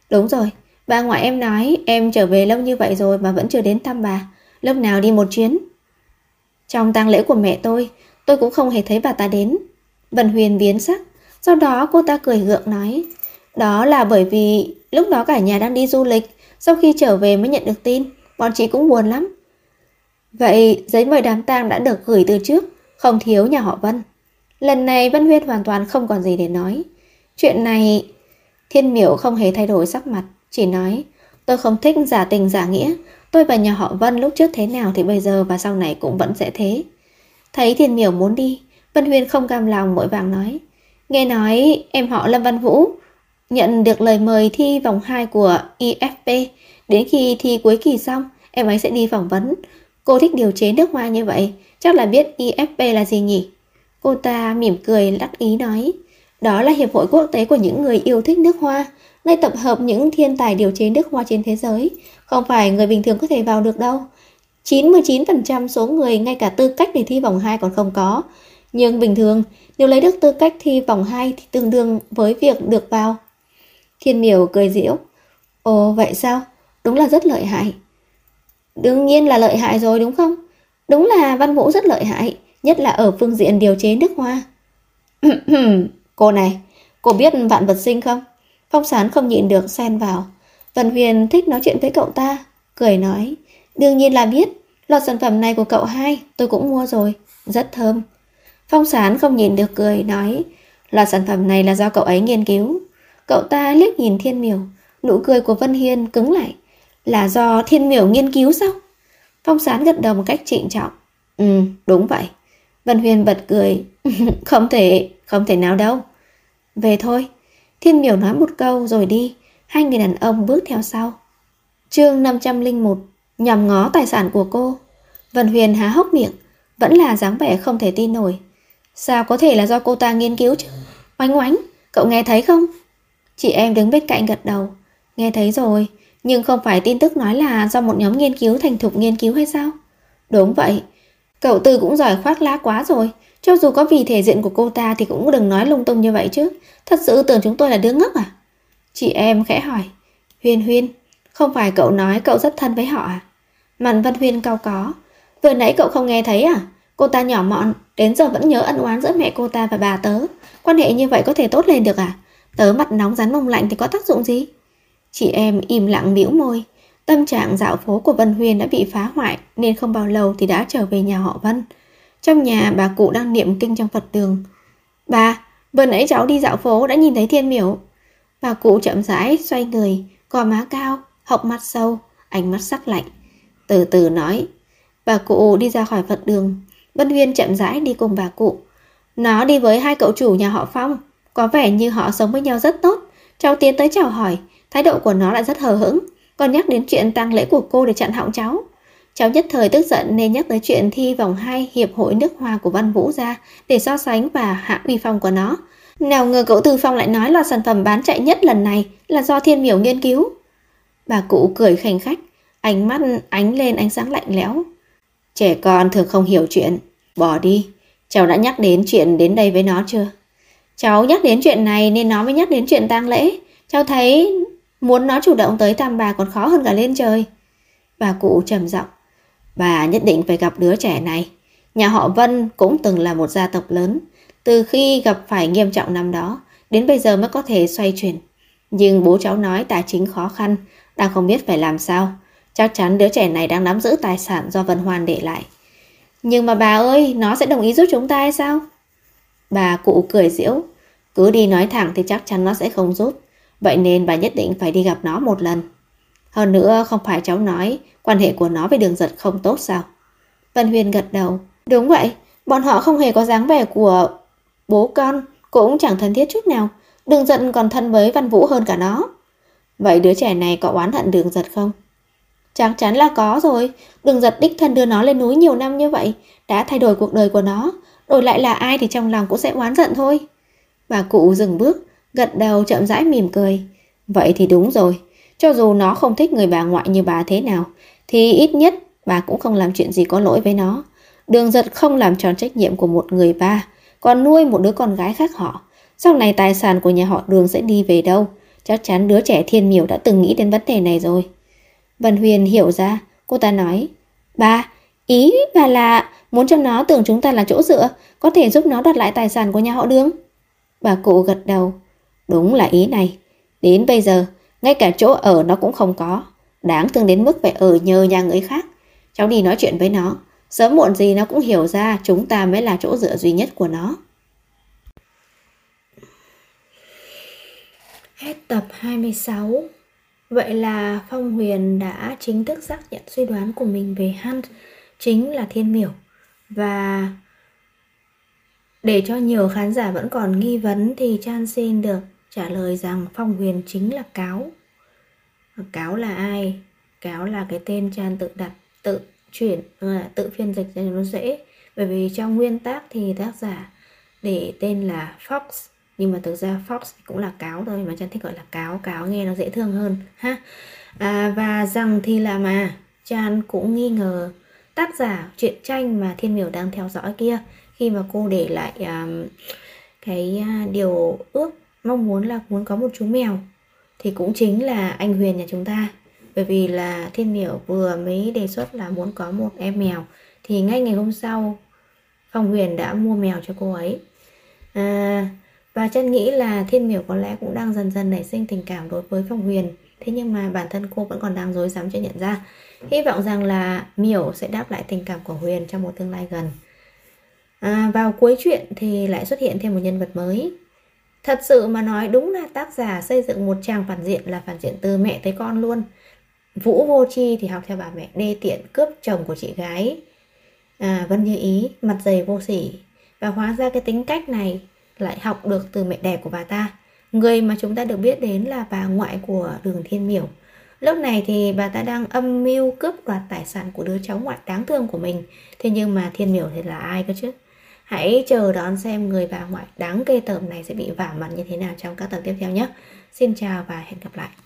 Đúng rồi, bà ngoại em nói em trở về lâu như vậy rồi mà vẫn chưa đến thăm bà. Lúc nào đi một chuyến? Trong tang lễ của mẹ tôi cũng không hề thấy bà ta đến. Vân Huyền biến sắc, sau đó cô ta cười gượng nói, đó là bởi vì lúc đó cả nhà đang đi du lịch, sau khi trở về mới nhận được tin, bọn chị cũng buồn lắm. Vậy giấy mời đám tang đã được gửi từ trước, không thiếu nhà họ Vân. Lần này Vân Huyên hoàn toàn không còn gì để nói. Chuyện này... Thiên Miểu không hề thay đổi sắc mặt, chỉ nói, tôi không thích giả tình giả nghĩa, tôi và nhà họ Vân lúc trước thế nào thì bây giờ và sau này cũng vẫn sẽ thế. Thấy Thiên Miểu muốn đi, Vân Huyên không cam lòng vội vàng nói, nghe nói em họ Lâm Văn Vũ nhận được lời mời thi vòng 2 của IFP, đến khi thi cuối kỳ xong, em ấy sẽ đi phỏng vấn. Cô thích điều chế nước hoa như vậy, chắc là biết IFP là gì nhỉ? Cô ta mỉm cười đắc ý nói, đó là hiệp hội quốc tế của những người yêu thích nước hoa, nơi tập hợp những thiên tài điều chế nước hoa trên thế giới, không phải người bình thường có thể vào được đâu. 99% số người ngay cả tư cách để thi vòng 2 còn không có. Nhưng bình thường, nếu lấy được tư cách thi vòng 2 thì tương đương với việc được vào. Thiên Miểu cười giễu. Ồ vậy sao? Đúng là rất lợi hại. Đương nhiên là lợi hại rồi đúng không? Đúng là Văn Vũ rất lợi hại, nhất là ở phương diện điều chế nước hoa. Cô này, cô biết Vạn Vật Sinh không? Phong Sán không nhịn được xen vào. Vân Huyền thích nói chuyện với cậu ta, cười nói, đương nhiên là biết, lọt sản phẩm này của cậu hai tôi cũng mua rồi, rất thơm. Phong Sán không nhìn được cười nói, lọt sản phẩm này là do cậu ấy nghiên cứu. Cậu ta liếc nhìn Thiên Miểu, nụ cười của Vân Hiên cứng lại. Là do Thiên Miểu nghiên cứu sao? Phong Sán gật đầu một cách trịnh trọng. Đúng vậy. Vân Huyền bật cười. Không thể nào đâu. Về thôi. Thiên Miểu nói một câu rồi đi. Hai người đàn ông bước theo sau. Chương 501. Nhòm ngó tài sản của cô. Vân Huyền há hốc miệng, vẫn là dáng vẻ không thể tin nổi. Sao có thể là do cô ta nghiên cứu chứ? Oánh oánh, cậu nghe thấy không? Chị em đứng bên cạnh gật đầu. Nghe thấy rồi, nhưng không phải tin tức nói là do một nhóm nghiên cứu thành thục nghiên cứu hay sao? Đúng vậy. Cậu Tư cũng giỏi khoác lác quá rồi. Cho dù có vì thể diện của cô ta thì cũng đừng nói lung tung như vậy chứ. Thật sự tưởng chúng tôi là đứa ngốc à? Chị em khẽ hỏi. Huyên Huyên, không phải cậu nói cậu rất thân với họ à? Màn Vân Huyên cau có. Vừa nãy cậu không nghe thấy à? Cô ta nhỏ mọn, đến giờ vẫn nhớ ân oán giữa mẹ cô ta và bà tớ. Quan hệ như vậy có thể tốt lên được à? Tớ mặt nóng rắn mông lạnh thì có tác dụng gì? Chị em im lặng bĩu môi. Tâm trạng dạo phố của Vân Huyên đã bị phá hoại nên không bao lâu thì đã trở về nhà họ Vân. Trong nhà bà cụ đang niệm kinh trong Phật đường. Bà, vừa nãy cháu đi dạo phố đã nhìn thấy Thiên Miểu. Bà cụ chậm rãi xoay người, gò má cao, hốc mắt sâu, ánh mắt sắc lạnh. Từ từ nói. Bà cụ đi ra khỏi Phật đường. Vân Huyên chậm rãi đi cùng bà cụ. Nó đi với hai cậu chủ nhà họ Phong. Có vẻ như họ sống với nhau rất tốt. Cháu tiến tới chào hỏi, thái độ của nó lại rất hờ hững, còn nhắc đến chuyện tang lễ của cô để chặn họng cháu. Cháu nhất thời tức giận nên nhắc tới chuyện thi vòng 2 hiệp hội nước hoa của Văn Vũ ra để so sánh và hạ uy phong của nó. Nào ngờ cậu Từ Phong lại nói là sản phẩm bán chạy nhất lần này là do Thiên Miểu nghiên cứu. Bà cụ cười khanh khách, ánh mắt ánh lên ánh sáng lạnh lẽo. Trẻ con thường không hiểu chuyện, bỏ đi. Cháu đã nhắc đến chuyện đến đây với nó chưa? Cháu nhắc đến chuyện này nên nó mới nhắc đến chuyện tang lễ. Cháu thấy muốn nó chủ động tới thăm bà còn khó hơn cả lên trời. Bà cụ trầm giọng. Bà nhất định phải gặp đứa trẻ này. Nhà họ Vân cũng từng là một gia tộc lớn. Từ khi gặp phải nghiêm trọng năm đó, đến bây giờ mới có thể xoay chuyển. Nhưng bố cháu nói tài chính khó khăn, đang không biết phải làm sao. Chắc chắn đứa trẻ này đang nắm giữ tài sản do Vân Hoan để lại. Nhưng mà bà ơi, nó sẽ đồng ý giúp chúng ta hay sao? Bà cụ cười giễu. Cứ đi nói thẳng thì chắc chắn nó sẽ không giúp. Vậy nên bà nhất định phải đi gặp nó một lần. Hơn nữa không phải cháu nói quan hệ của nó với Đường Giật không tốt sao? Vân Huyền gật đầu. Đúng vậy, bọn họ không hề có dáng vẻ của bố con, cũng chẳng thân thiết chút nào. Đường Giật còn thân với Văn Vũ hơn cả nó. Vậy đứa trẻ này có oán hận Đường Giật không? Chắc chắn là có rồi. Đường Giật đích thân đưa nó lên núi nhiều năm như vậy, đã thay đổi cuộc đời của nó. Đổi lại là ai thì trong lòng cũng sẽ oán giận thôi. Bà cụ dừng bước, gật đầu chậm rãi mỉm cười. Vậy thì đúng rồi. Cho dù nó không thích người bà ngoại như bà thế nào, thì ít nhất bà cũng không làm chuyện gì có lỗi với nó. Đường Giật không làm tròn trách nhiệm của một người ba, còn nuôi một đứa con gái khác họ. Sau này tài sản của nhà họ Đường sẽ đi về đâu Chắc chắn đứa trẻ Thiên Miểu đã từng nghĩ đến vấn đề này rồi. Vân Huyền hiểu ra, cô ta nói, bà, ý bà là muốn cho nó tưởng chúng ta là chỗ dựa, có thể giúp nó đoạt lại tài sản của nhà họ Đường. Bà cụ gật đầu, đúng là ý này. Đến bây giờ, ngay cả chỗ ở nó cũng không có, đáng thương đến mức phải ở nhờ nhà người khác. Cháu đi nói chuyện với nó, sớm muộn gì nó cũng hiểu ra chúng ta mới là chỗ dựa duy nhất của nó. Hết tập 26. Vậy là Phong Huyền đã chính thức xác nhận suy đoán của mình về Hunt chính là Thiên Miểu. Và để cho nhiều khán giả vẫn còn nghi vấn thì Chan xin được trả lời rằng Phong Huyền chính là Cáo. Cáo là ai? Cáo là cái tên Chan tự đặt, tự chuyển, tự phiên dịch cho nó dễ. Bởi vì trong nguyên tác thì tác giả để tên là Fox, nhưng mà thực ra Fox cũng là Cáo thôi, mà Chan thích gọi là Cáo. Cáo nghe nó dễ thương hơn ha. Và rằng thì là mà Chan cũng nghi ngờ tác giả truyện tranh mà Thiên Miểu đang theo dõi kia, khi mà cô để lại cái điều ước mong muốn là muốn có một chú mèo thì cũng chính là anh Huyền nhà chúng ta. Bởi vì là Thiên Miểu vừa mới đề xuất là muốn có một em mèo, thì ngay ngày hôm sau Phong Huyền đã mua mèo cho cô ấy. Và Chân nghĩ là Thiên Miểu có lẽ cũng đang dần dần nảy sinh tình cảm đối với Phong Huyền. Thế nhưng mà bản thân cô vẫn còn đang rối rắm chưa nhận ra. Hy vọng rằng là Miểu sẽ đáp lại tình cảm của Huyền trong một tương lai gần. Vào cuối chuyện thì lại xuất hiện thêm một nhân vật mới. Thật sự mà nói, đúng là tác giả xây dựng một chàng phản diện là phản diện từ mẹ tới con luôn. Vũ Vô Chi thì học theo bà mẹ đê tiện cướp chồng của chị gái Vân Như Ý, mặt dày vô sỉ. Và hóa ra cái tính cách này lại học được từ mẹ đẻ của bà ta, người mà chúng ta được biết đến là bà ngoại của Đường Thiên Miểu. Lúc này thì bà ta đang âm mưu cướp đoạt tài sản của đứa cháu ngoại đáng thương của mình. Thế nhưng mà Thiên Miểu thì là ai cơ chứ? Hãy chờ đón xem người bà ngoại đáng ghê tởm này sẽ bị vả mặt như thế nào trong các tập tiếp theo nhé. Xin chào và hẹn gặp lại.